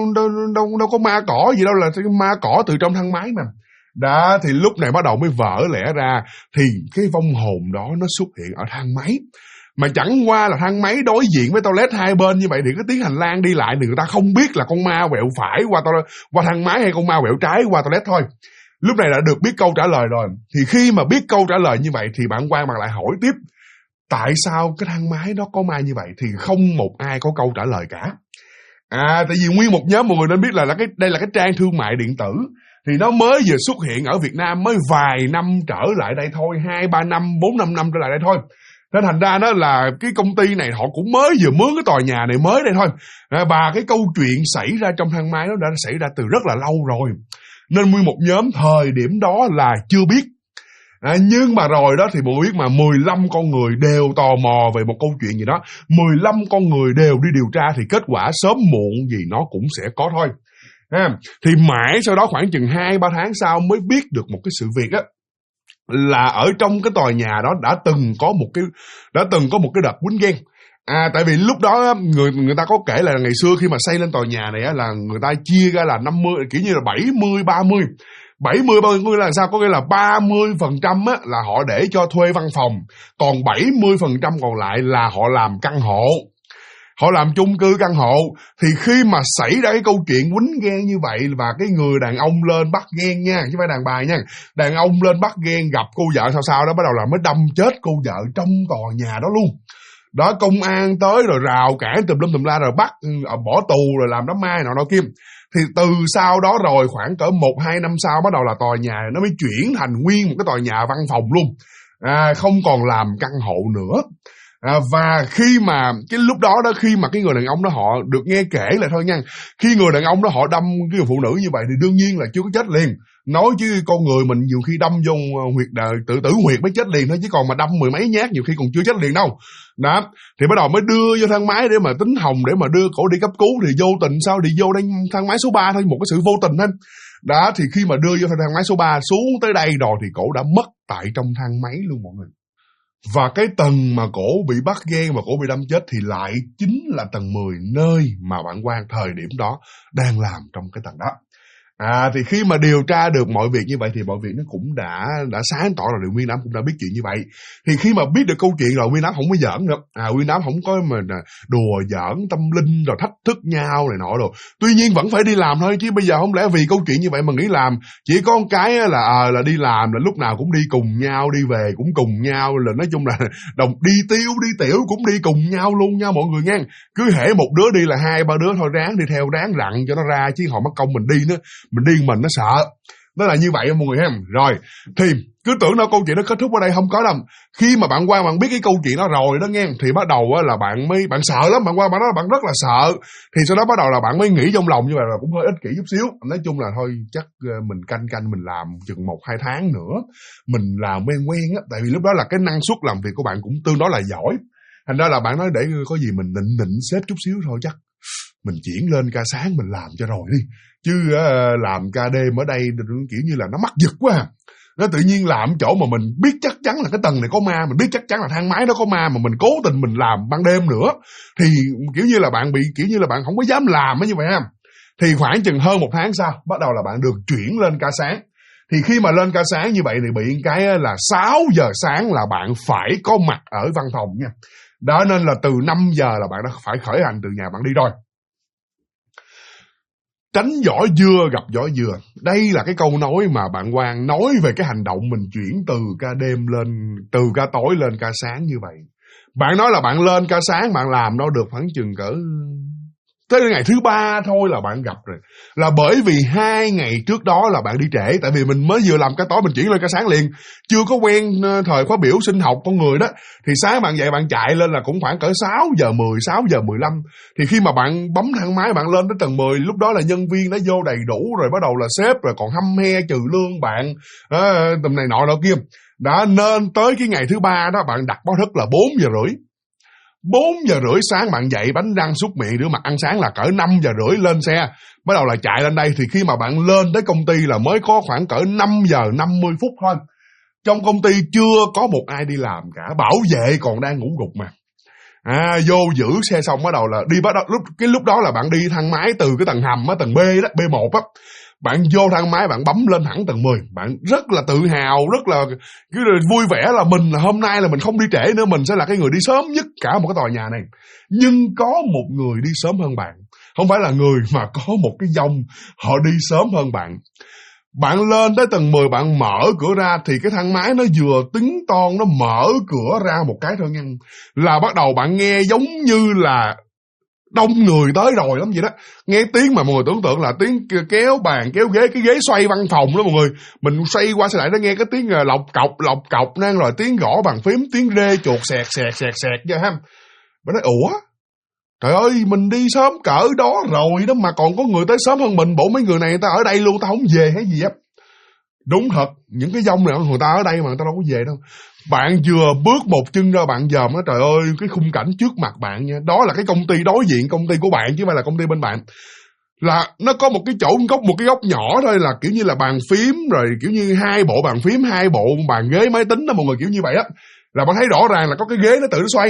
đâu có ma cỏ gì đâu, là ma cỏ từ trong thang máy mà. Đó thì lúc này bắt đầu mới vỡ lẽ ra, thì cái vong hồn đó nó xuất hiện ở thang máy. Mà chẳng qua là thang máy đối diện với toilet hai bên như vậy, thì cái tiếng hành lang đi lại thì người ta không biết là con ma quẹo phải qua thang máy hay con ma quẹo trái qua toilet thôi. Lúc này đã được biết câu trả lời rồi. Thì khi mà biết câu trả lời như vậy thì bạn Quang bạn lại hỏi tiếp, tại sao cái thang máy đó có ma như vậy? Thì không một ai có câu trả lời cả. Tại vì nguyên một nhóm mọi người nên biết là đây là cái trang thương mại điện tử, thì nó mới vừa xuất hiện ở Việt Nam mới vài năm trở lại đây thôi, 2-3 năm, 4-5 năm trở lại đây thôi. Nên thành ra đó là cái công ty này họ cũng mới vừa mướn cái tòa nhà này mới đây thôi. Và cái câu chuyện xảy ra trong thang máy nó đã xảy ra từ rất là lâu rồi. Nên nguyên một nhóm thời điểm đó là chưa biết. Nhưng mà rồi đó thì mọi người biết mà 15 con người đều tò mò về một câu chuyện gì đó. 15 con người đều đi điều tra, thì kết quả sớm muộn gì nó cũng sẽ có thôi. Thì mãi sau đó khoảng chừng 2-3 tháng sau mới biết được một cái sự việc á, là ở trong cái tòa nhà đó đã từng có một cái đợt quýnh ghen. Tại vì lúc đó người ta có kể là ngày xưa khi mà xây lên tòa nhà này á, là người ta chia ra là 50, kiểu như là 70-30. 70-30 là sao? Có nghĩa là 30% á là họ để cho thuê văn phòng, còn 70% còn lại là họ làm căn hộ. Họ làm chung cư căn hộ. Thì khi mà xảy ra cái câu chuyện quýnh ghen như vậy, và cái người đàn ông lên bắt ghen nha, chứ không phải đàn bà nha, đàn ông lên bắt ghen gặp cô vợ sao đó, bắt đầu là mới đâm chết cô vợ trong tòa nhà đó luôn. Đó, công an tới rồi rào cản tùm lum tùm la, rồi bắt bỏ tù, rồi làm đám ma nọ kia. Thì từ sau đó rồi khoảng cỡ 1-2 năm sau, bắt đầu là tòa nhà nó mới chuyển thành nguyên một cái tòa nhà văn phòng luôn, không còn làm căn hộ nữa. Và khi mà cái lúc đó khi mà cái người đàn ông đó họ được nghe kể lại thôi nha, khi người đàn ông đó họ đâm cái người phụ nữ như vậy thì đương nhiên là chưa có chết liền. Nói chứ con người mình nhiều khi đâm vô huyệt đời tự tử huyệt mới chết liền thôi, chứ còn mà đâm 10 mấy nhát nhiều khi còn chưa chết liền đâu. Đó thì bắt đầu mới đưa vô thang máy để mà tính hồng, để mà đưa cổ đi cấp cứu. Thì vô tình sao đi vô đây thang máy số 3 thôi, một cái sự vô tình thôi. Đó thì khi mà đưa vô thang máy số 3 xuống tới đây rồi thì cổ đã mất tại trong thang máy luôn mọi người. Và cái tầng mà cổ bị bắt ghen và cổ bị đâm chết thì lại chính là tầng 10, nơi mà bạn Quang thời điểm đó đang làm trong cái tầng đó. Thì khi mà điều tra được mọi việc như vậy thì mọi việc nó cũng đã sáng tỏ rồi. Thì Nguyên Đám cũng đã biết chuyện như vậy. Thì khi mà biết được câu chuyện rồi, Nguyên Đám không có giỡn nữa. Nguyên Đám không có mà đùa giỡn tâm linh rồi thách thức nhau này nọ rồi. Tuy nhiên vẫn phải đi làm thôi, chứ bây giờ không lẽ vì câu chuyện như vậy mà nghĩ làm. Chỉ có một cái là đi làm là lúc nào cũng đi cùng nhau, đi về cũng cùng nhau, là nói chung là đi tiểu cũng đi cùng nhau luôn nha mọi người nghe. Cứ hễ một đứa đi là 2-3 đứa thôi, ráng đi theo, ráng rặn cho nó ra, chứ họ mất công mình đi nữa. Mình điên mình nó sợ. Đó là như vậy mọi người ha. Rồi thì cứ tưởng đâu câu chuyện nó kết thúc ở đây, không có đâu. Khi mà bạn Quang bạn biết cái câu chuyện đó rồi đó nghe, thì bắt đầu là bạn sợ lắm. Bạn Quang bạn nói là bạn rất là sợ. Thì sau đó bắt đầu là bạn mới nghĩ trong lòng như vậy, là cũng hơi ích kỷ chút xíu. Nói chung là thôi chắc mình canh mình làm chừng 1-2 tháng nữa, mình làm quen á. Tại vì lúc đó là cái năng suất làm việc của bạn cũng tương đối là giỏi. Thành ra là bạn nói để có gì mình định xếp chút xíu thôi, chắc mình chuyển lên ca sáng mình làm cho rồi đi. Chứ làm ca đêm ở đây kiểu như là nó mắc giật quá. Nó tự nhiên làm chỗ mà mình biết chắc chắn là cái tầng này có ma, mình biết chắc chắn là thang máy đó có ma, mà mình cố tình mình làm ban đêm nữa, thì kiểu như là bạn bị kiểu như là bạn không có dám làm như vậy ha. Thì khoảng chừng hơn 1 tháng sau, bắt đầu là bạn được chuyển lên ca sáng. Thì khi mà lên ca sáng như vậy thì bị cái là 6 giờ sáng là bạn phải có mặt ở văn phòng nha. Đó nên là từ 5 giờ là bạn đã phải khởi hành từ nhà bạn đi rồi. Tránh vỏ dưa gặp vỏ dừa. Đây là cái câu nói mà bạn Quang nói về cái hành động mình chuyển từ ca đêm lên, từ ca tối lên ca sáng như vậy. Bạn nói là bạn lên ca sáng, bạn làm đâu được khoảng chừng cỡ tới ngày thứ 3 thôi là bạn gặp rồi. Là bởi vì 2 ngày trước đó là bạn đi trễ. Tại vì mình mới vừa làm ca tối mình chuyển lên ca sáng liền. Chưa có quen thời khóa biểu sinh học con người đó. Thì sáng bạn dậy bạn chạy lên là cũng khoảng cỡ 6 giờ 10, 6 giờ 15. Thì khi mà bạn bấm thang máy bạn lên tới tầng 10, lúc đó là nhân viên đã vô đầy đủ rồi, bắt đầu là sếp rồi còn hăm he trừ lương bạn, tầm này nọ kia. Đã nên tới cái ngày thứ 3 đó bạn đặt báo thức là 4 giờ rưỡi. 4 giờ rưỡi sáng bạn dậy, bánh răng súc miệng rửa mặt ăn sáng là cỡ 5 giờ rưỡi lên xe, bắt đầu là chạy lên đây. Thì khi mà bạn lên tới công ty là mới có khoảng cỡ 5 giờ 50 phút thôi. Trong công ty chưa có một ai đi làm cả, bảo vệ còn đang ngủ gục mà. Vô giữ xe xong bắt đầu là đi, lúc đó là bạn đi thang máy từ cái tầng hầm á, tầng B đó, B1 á. Bạn vô thang máy bạn bấm lên thẳng tầng 10. Bạn rất là tự hào, rất là vui vẻ là mình là hôm nay là mình không đi trễ nữa, mình sẽ là cái người đi sớm nhất cả một cái tòa nhà này. Nhưng có một người đi sớm hơn bạn. Không phải là người mà có một cái dòng họ đi sớm hơn bạn. Bạn lên tới tầng 10 bạn mở cửa ra thì cái thang máy nó vừa tính toan nó mở cửa ra một cái thôi nha, là bắt đầu bạn nghe giống như là đông người tới rồi lắm vậy đó. Nghe tiếng mà mọi người tưởng tượng là tiếng kéo bàn kéo ghế, cái ghế xoay văn phòng đó mọi người. Mình xoay qua xoay lại nó nghe cái tiếng lọc cọc nang, rồi tiếng gõ bàn phím, tiếng rê chuột xẹt vậy ha. Bạn nói ủa, trời ơi mình đi sớm cỡ đó rồi đó mà còn có người tới sớm hơn mình, bộ mấy người này người ta ở đây luôn, ta không về hay gì á. Đúng thật, những cái dông này người ta ở đây mà người ta đâu có về đâu. Bạn vừa bước một chân ra bạn dòm đó, trời ơi cái khung cảnh trước mặt bạn nha, đó là cái công ty đối diện, công ty của bạn chứ không phải là công ty bên bạn. Là nó có một cái chỗ một cái góc nhỏ thôi, là kiểu như là bàn phím, rồi kiểu như 2 bộ bàn phím, 2 bộ bàn ghế máy tính đó mọi người, kiểu như vậy á. Là bạn thấy rõ ràng là có cái ghế nó tự nó xoay.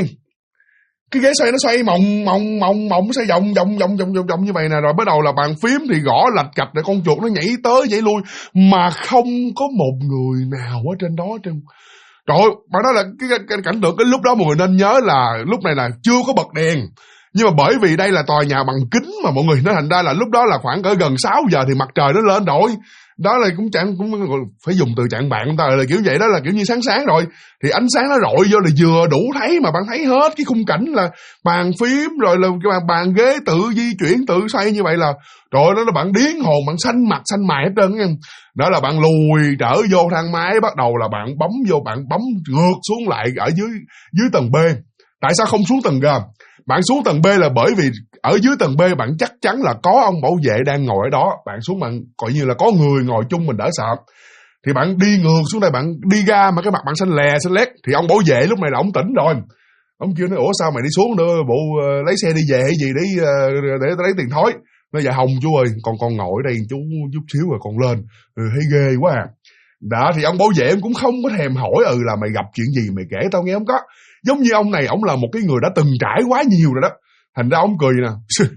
Cái ghế xoay nó xoay mộng xoay vòng như vậy nè, rồi bắt đầu là bàn phím thì gõ lạch cạch để con chuột nó nhảy tới nhảy lui, mà không có một người nào ở trên đó trơn. Trời ơi, bạn nói là cái cảnh tượng cái lúc đó mọi người nên nhớ là lúc này là chưa có bật đèn. Nhưng mà bởi vì đây là tòa nhà bằng kính mà mọi người, nó thành ra là lúc đó là khoảng cỡ gần 6 giờ thì mặt trời nó lên rồi. Đó là cũng phải dùng từ trạng bạn ta là kiểu vậy đó, là kiểu như sáng rồi thì ánh sáng nó rọi vô là vừa đủ thấy, mà bạn thấy hết cái khung cảnh là bàn phím rồi là cái bàn ghế tự di chuyển tự xoay như vậy là trời ơi, đó là bạn điên hồn, bạn xanh mặt xanh mày hết trơn nha. Đó là bạn lùi trở vô thang máy, bắt đầu là bạn bấm vô, bạn bấm ngược xuống lại ở dưới tầng B. Tại sao không xuống tầng G? Bạn xuống tầng B là bởi vì ở dưới tầng B bạn chắc chắn là có ông bảo vệ đang ngồi ở đó. Bạn xuống bạn coi như là có người ngồi chung mình đỡ sợ. Thì bạn đi ngược xuống đây, bạn đi ra mà cái mặt bạn xanh lét. Thì ông bảo vệ lúc này là ông tỉnh rồi. Ông kêu nói ủa sao mày đi xuống nữa, bộ lấy xe đi về hay gì để lấy tiền thối. Nói dạ Hồng chú ơi, con ngồi ở đây chú chút xíu rồi con lên. Thấy ghê quá à. Đó thì ông bảo vệ em cũng không có thèm hỏi là mày gặp chuyện gì mày kể tao nghe không có. Giống như ông này, ông là một cái người đã từng trải quá nhiều rồi đó. Thành ra ông cười nè,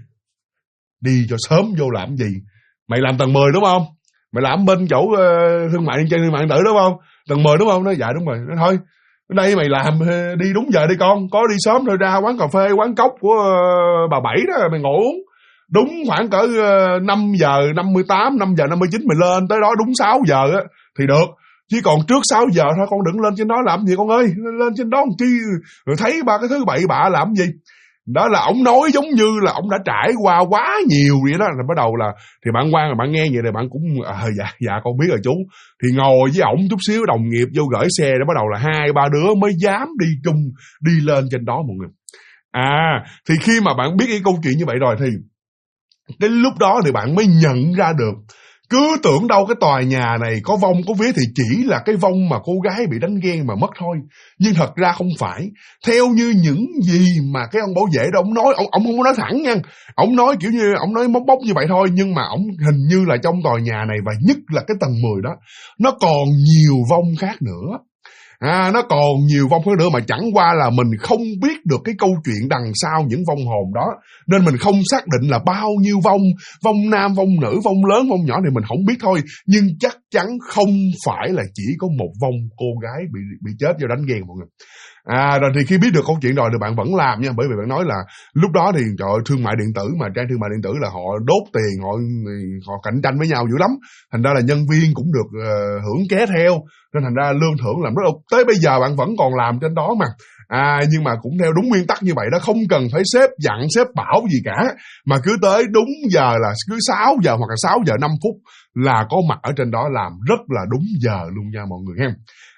đi cho sớm vô làm gì? Mày làm tầng 10 đúng không? Mày làm bên chỗ thương mại điện tử đúng không? Tầng 10 đúng không? Nói dạ đúng rồi. Nói thôi, ở đây mày làm đi đúng giờ đi con. Có đi sớm rồi ra quán cà phê, quán cốc của bà Bảy đó mày ngồi uống. Đúng khoảng cỡ 5 giờ 58, 5 giờ 59 mày lên tới đó đúng 6 giờ á thì được. Chứ còn trước 6 giờ thôi con đừng lên trên đó làm gì con ơi. Lên trên đó chi rồi thấy ba cái thứ bậy bạ làm gì. Đó là ổng nói giống như là ổng đã trải qua quá nhiều vậy đó. Rồi bắt đầu là thì bạn Quang, bạn nghe vậy thì bạn cũng dạ con biết rồi chú. Thì ngồi với ổng chút xíu, đồng nghiệp vô gửi xe, để bắt đầu là 2-3 đứa mới dám đi chung đi lên trên đó mọi người. Thì khi mà bạn biết cái câu chuyện như vậy rồi thì đến lúc đó thì bạn mới nhận ra được. Cứ tưởng đâu cái tòa nhà này có vong có vía thì chỉ là cái vong mà cô gái bị đánh ghen mà mất thôi. Nhưng thật ra không phải. Theo như những gì mà cái ông bảo vệ đó ông nói, ông không có nói thẳng nha. Ông nói kiểu như, ông nói móc bóc như vậy thôi. Nhưng mà ông hình như là trong tòa nhà này, và nhất là cái tầng 10 đó, nó còn nhiều vong khác nữa. Nó còn nhiều vong khác nữa mà chẳng qua là mình không biết được cái câu chuyện đằng sau những vong hồn đó. Nên mình không xác định là bao nhiêu vong nam, vong nữ, vong lớn, vong nhỏ thì mình không biết thôi. Nhưng chắc chắn không phải là chỉ có một vong cô gái bị chết do đánh ghen mọi người. Rồi thì khi biết được câu chuyện rồi thì bạn vẫn làm nha, bởi vì bạn nói là lúc đó thì trời ơi, thương mại điện tử mà, trang thương mại điện tử là họ đốt tiền, họ cạnh tranh với nhau dữ lắm, thành ra là nhân viên cũng được hưởng ké theo, nên thành ra lương thưởng làm rất là, tới bây giờ bạn vẫn còn làm trên đó mà. Nhưng mà cũng theo đúng nguyên tắc như vậy đó, không cần phải sếp dặn sếp bảo gì cả, mà cứ tới đúng giờ là cứ 6 giờ hoặc là 6 giờ 5 phút là có mặt ở trên đó, làm rất là đúng giờ luôn nha mọi người ha.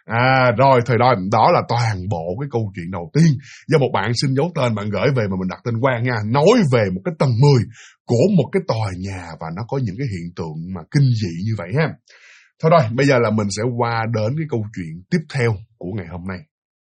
Rồi thời đó là toàn bộ cái câu chuyện đầu tiên do một bạn xin giấu tên, bạn gửi về mà mình đặt tên Quang nha, nói về một cái tầng 10 của một cái tòa nhà và nó có những cái hiện tượng mà kinh dị như vậy ha. Thôi rồi, bây giờ là mình sẽ qua đến cái câu chuyện tiếp theo của ngày hôm nay.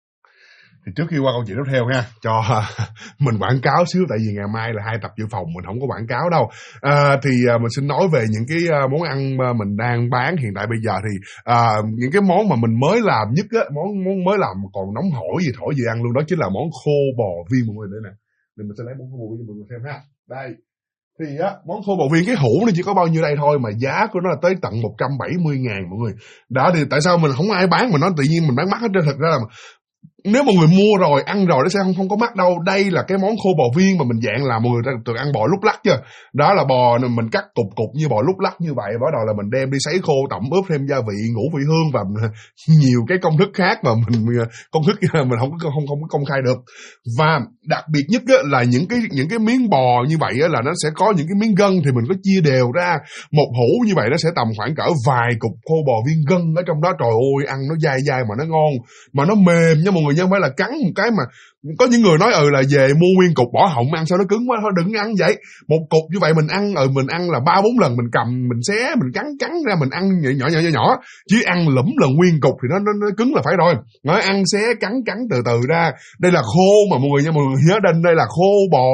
Thì trước khi qua câu chuyện tiếp theo ha, cho mình quảng cáo xíu, tại vì ngày mai là 2 tập dự phòng, mình không có quảng cáo đâu. Thì mình xin nói về những cái món ăn mà mình đang bán hiện tại bây giờ. Thì những cái món mà mình mới làm nhất á, món mới làm còn nóng hổi gì thổi gì ăn luôn, đó chính là món khô bò viên mọi người. Đây nè, nên mình sẽ lấy món khô bò viên cho mọi người xem ha. Đây, thì món khô bò viên cái hũ nó chỉ có bao nhiêu đây thôi mà giá của nó là tới tận 170.000 mọi người. Đó thì tại sao mình không ai bán mà nó tự nhiên mình bán mắc hết trơn? Thật ra là nếu mọi người mua rồi, ăn rồi nó sẽ không có mắc đâu. Đây là cái món khô bò viên mà mình dạng là mọi người từng ăn bò lúc lắc chưa? Đó là bò mình cắt cục như bò lúc lắc như vậy, bắt đầu là mình đem đi sấy khô, tẩm ướp thêm gia vị, ngũ vị hương và nhiều cái công thức khác mà công thức mình không có công khai được. Và đặc biệt nhất là những cái miếng bò như vậy là nó sẽ có những cái miếng gân, thì mình có chia đều ra. Một hũ như vậy nó sẽ tầm khoảng cỡ vài cục khô bò viên gân ở trong đó. Trời ơi, ăn nó dai dai mà nó ngon, mà nó mềm nha mọi người, chứ không phải là cắn một cái mà có những người nói là về mua nguyên cục bỏ họng ăn sao nó cứng quá, thôi đừng ăn vậy. Một cục như vậy mình ăn là 3-4 lần, mình cầm mình xé mình cắn ra mình ăn nhỏ, chứ ăn lẫm là nguyên cục thì nó cứng là phải rồi. Nói ăn xé cắn từ từ ra. Đây là khô mà mọi người nha, mọi người nhớ đây là khô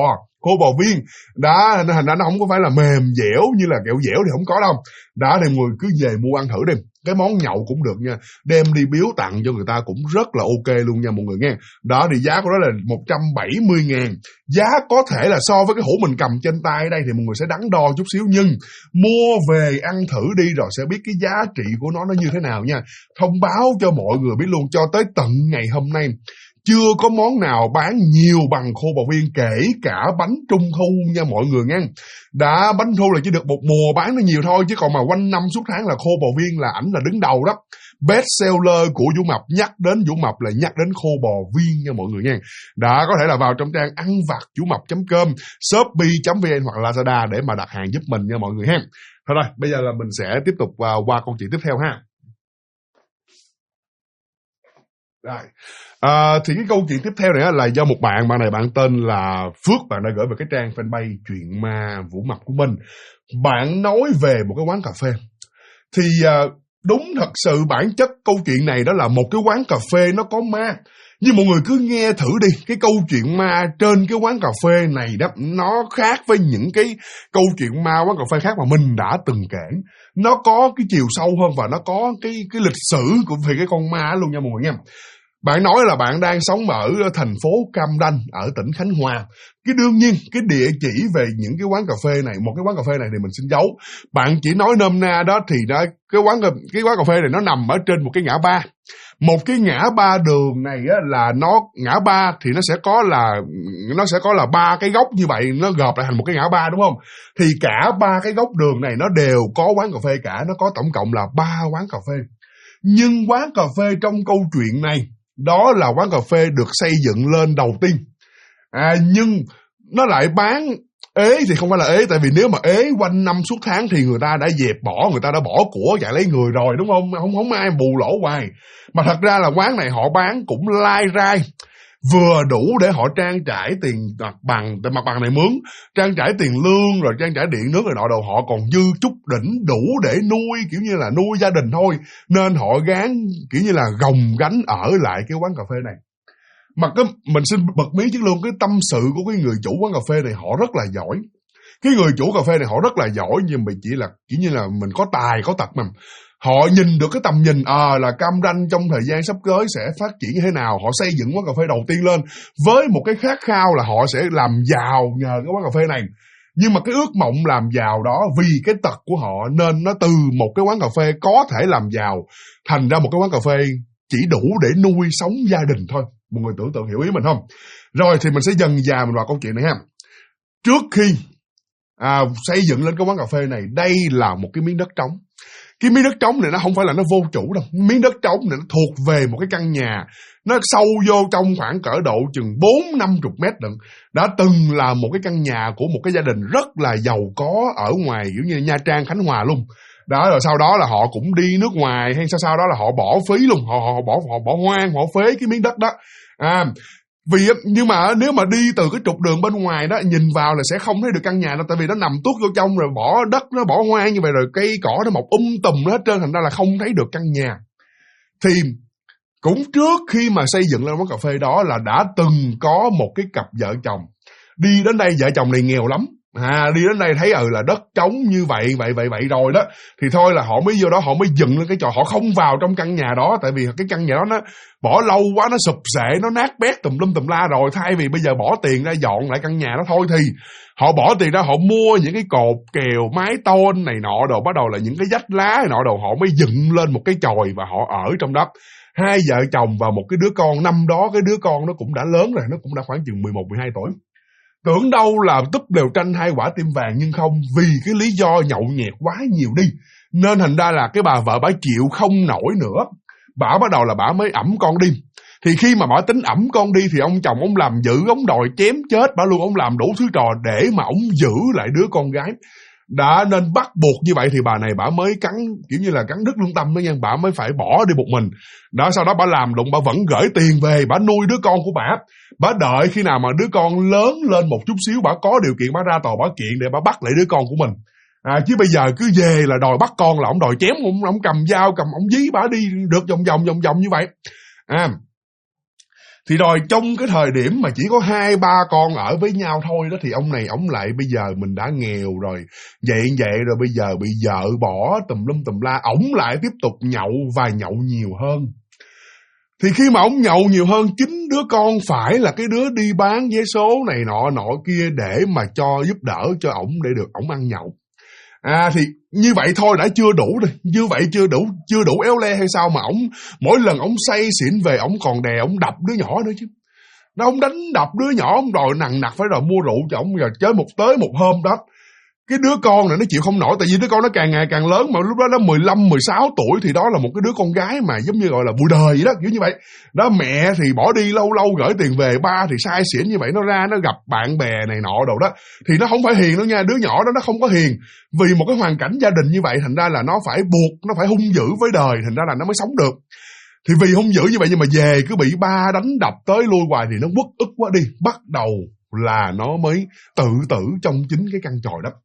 bò viên đó, nên thành ra nó không có phải là mềm dẻo như là kẹo dẻo thì không có đâu. Đó thì mọi người cứ về mua ăn thử đi, cái món nhậu cũng được nha, đem đi biếu tặng cho người ta cũng rất là ok luôn nha mọi người nghe. Đó thì giá của nó là 170.000. Giá có thể là so với cái hũ mình cầm trên tay đây thì mọi người sẽ đắn đo chút xíu, nhưng mua về ăn thử đi rồi sẽ biết cái giá trị của nó như thế nào nha. Thông báo cho mọi người biết luôn, cho tới tận ngày hôm nay chưa có món nào bán nhiều bằng khô bò viên, kể cả bánh trung thu nha mọi người nghe. Đã bánh thu là chỉ được một mùa bán nó nhiều thôi, chứ còn mà quanh năm suốt tháng là khô bò viên là ảnh là đứng đầu đó. Best seller của Vũ Mập, nhắc đến Vũ Mập là nhắc đến khô bò viên nha mọi người nha. Đã có thể là vào trong trang ăn vặt vumap.com, shopee.vn hoặc Lazada để mà đặt hàng giúp mình nha mọi người ha. Thôi rồi, bây giờ là mình sẽ tiếp tục qua câu chuyện tiếp theo ha. Rồi. Thì cái câu chuyện tiếp theo này là do một bạn này bạn tên là Phước, bạn đã gửi về cái trang fanpage Chuyện Ma Vũ Mập của mình. Bạn nói về một cái quán cà phê. Thì đúng thật sự bản chất câu chuyện này đó là một cái quán cà phê nó có ma. Nhưng mọi người cứ nghe thử đi, cái câu chuyện ma trên cái quán cà phê này đó, nó khác với những cái câu chuyện ma quán cà phê khác mà mình đã từng kể. Nó có cái chiều sâu hơn và nó có cái lịch sử của về cái con ma luôn nha mọi người nha. Bạn nói là bạn đang sống ở thành phố Cam Ranh ở tỉnh Khánh Hòa. Cái đương nhiên cái địa chỉ về những cái quán cà phê này, một cái quán cà phê này thì mình xin giấu. Bạn chỉ nói nôm na đó thì đó, cái quán cà phê này nó nằm ở trên một cái ngã ba. Một cái ngã ba đường này á, là nó ngã ba thì nó sẽ có là 3 cái góc như vậy, nó gộp lại thành một cái ngã ba đúng không? Thì cả 3 cái góc đường này nó đều có quán cà phê cả, nó có tổng cộng là 3 quán cà phê. Nhưng quán cà phê trong câu chuyện này đó là quán cà phê được xây dựng lên đầu tiên. Nhưng nó lại bán ế thì không phải là ế, tại vì nếu mà ế quanh năm suốt tháng thì người ta đã dẹp bỏ, người ta đã bỏ của chạy lấy người rồi đúng không? Không ai bù lỗ hoài. Mà thật ra là quán này họ bán cũng lai rai, vừa đủ để họ trang trải tiền mặt bằng này mướn, trang trải tiền lương rồi trang trải điện nước rồi nọ đồ, họ còn dư chút đỉnh đủ để nuôi kiểu như là nuôi gia đình thôi, nên họ gán kiểu như là gồng gánh ở lại cái quán cà phê này. Mà mình xin bật mí chứ luôn, cái tâm sự của cái người chủ quán cà phê này họ rất là giỏi. Cái người chủ cà phê này họ rất là giỏi, nhưng mà chỉ là kiểu như là mình có tài có tật mà. Họ nhìn được cái tầm nhìn là Cam Ranh trong thời gian sắp tới sẽ phát triển như thế nào. Họ xây dựng quán cà phê đầu tiên lên với một cái khát khao là họ sẽ làm giàu nhờ cái quán cà phê này. Nhưng mà cái ước mộng làm giàu đó vì cái tật của họ nên nó từ một cái quán cà phê có thể làm giàu thành ra một cái quán cà phê chỉ đủ để nuôi sống gia đình thôi. Một người tưởng tượng hiểu ý mình không? Rồi thì mình sẽ dần dà mình vào câu chuyện này ha. Trước khi xây dựng lên cái quán cà phê này, đây là một cái miếng đất trống. Cái miếng đất trống này nó không phải là nó vô chủ đâu. Miếng đất trống này nó thuộc về một cái căn nhà. Nó sâu vô trong khoảng cỡ độ chừng 4-50 mét lận. Đã từng là một cái căn nhà của một cái gia đình rất là giàu có ở ngoài kiểu như Nha Trang, Khánh Hòa luôn. Đó, rồi sau đó là họ cũng đi nước ngoài, hay sau đó là họ bỏ phí luôn, họ bỏ hoang, họ phế cái miếng đất đó. Vì nhưng mà nếu mà đi từ cái trục đường bên ngoài đó nhìn vào là sẽ không thấy được căn nhà đâu, tại vì nó nằm tuốt vô trong rồi, bỏ đất nó bỏ hoang như vậy, rồi cây cỏ nó mọc tùm hết trơn, thành ra là không thấy được căn nhà. Thì cũng trước khi mà xây dựng lên quán cà phê đó là đã từng có một cái cặp vợ chồng đi đến đây. Vợ chồng này nghèo lắm, đi đến đây thấy là đất trống như vậy rồi đó, thì thôi là họ mới vô đó, họ mới dựng lên cái trò, họ không vào trong căn nhà đó, tại vì cái căn nhà đó nó bỏ lâu quá, nó sụp sệ, nó nát bét tùm la rồi. Thay vì bây giờ bỏ tiền ra dọn lại căn nhà đó thôi, thì họ bỏ tiền ra, họ mua những cái cột kèo, mái tôn này nọ đồ, bắt đầu là những cái vách lá này nọ đồ, họ mới dựng lên một cái chòi và họ ở trong đó. Hai vợ chồng và một cái đứa con. Năm đó cái đứa con nó cũng đã lớn rồi, nó cũng đã khoảng chừng 11-12 tuổi. Tưởng đâu là túp đều tranh 2 quả tim vàng, nhưng không, vì cái lý do nhậu nhẹt quá nhiều đi, nên thành ra là cái bà vợ bả chịu không nổi nữa. Bả bắt đầu là bả mới ẵm con đi. Thì khi mà bả tính ẵm con đi thì ông chồng ông làm dữ, ông đòi chém chết bả luôn, ông làm đủ thứ trò để mà ông giữ lại đứa con gái. Đã nên bắt buộc như vậy thì bà này bả mới cắn, kiểu như là cắn đứt lương tâm đó nha, bả mới phải bỏ đi một mình. Đó, sau đó bả làm đụng, bả vẫn gửi tiền về, bả nuôi đứa con của bả. Bả đợi khi nào mà đứa con lớn lên một chút xíu, bả có điều kiện bả ra tòa bả kiện để bả bắt lại đứa con của mình. Chứ bây giờ cứ về là đòi bắt con là ông đòi chém, ông cầm dao, ông dí bả đi được vòng như vậy. Thì rồi trong cái thời điểm mà chỉ có 2-3 con ở với nhau thôi đó, thì ông này ông lại bây giờ mình đã nghèo rồi, vậy rồi bây giờ bị vợ bỏ tùm la, ổng lại tiếp tục nhậu và nhậu nhiều hơn. Thì khi mà ổng nhậu nhiều hơn, chính đứa con phải là cái đứa đi bán vé số này nọ kia để mà cho giúp đỡ cho ổng để được ổng ăn nhậu. Thì như vậy thôi đã chưa đủ rồi, như vậy chưa đủ éo le hay sao mà ổng mỗi lần ổng say xỉn về ổng còn đè ổng đập đứa nhỏ nữa chứ. Nó ổng đánh đập đứa nhỏ, ổng đòi nằng nặc phải rồi mua rượu cho ổng. Rồi tới một hôm đó, cái đứa con này nó chịu không nổi, tại vì đứa con nó càng ngày càng lớn, mà lúc đó nó 15-16 tuổi, thì đó là một cái đứa con gái mà giống như gọi là bụi đời vậy đó, kiểu như vậy. Đó, mẹ thì bỏ đi lâu gửi tiền về, ba thì sai xỉn như vậy, nó ra nó gặp bạn bè này nọ đồ đó, thì nó không phải hiền đâu nha, đứa nhỏ đó nó không có hiền. Vì một cái hoàn cảnh gia đình như vậy, thành ra là nó phải buộc, nó phải hung dữ với đời, thành ra là nó mới sống được. Thì vì hung dữ như vậy nhưng mà về cứ bị ba đánh đập tới lui hoài thì nó uất ức quá đi, bắt đầu là nó mới tự tử trong chính cái căn chòi đó.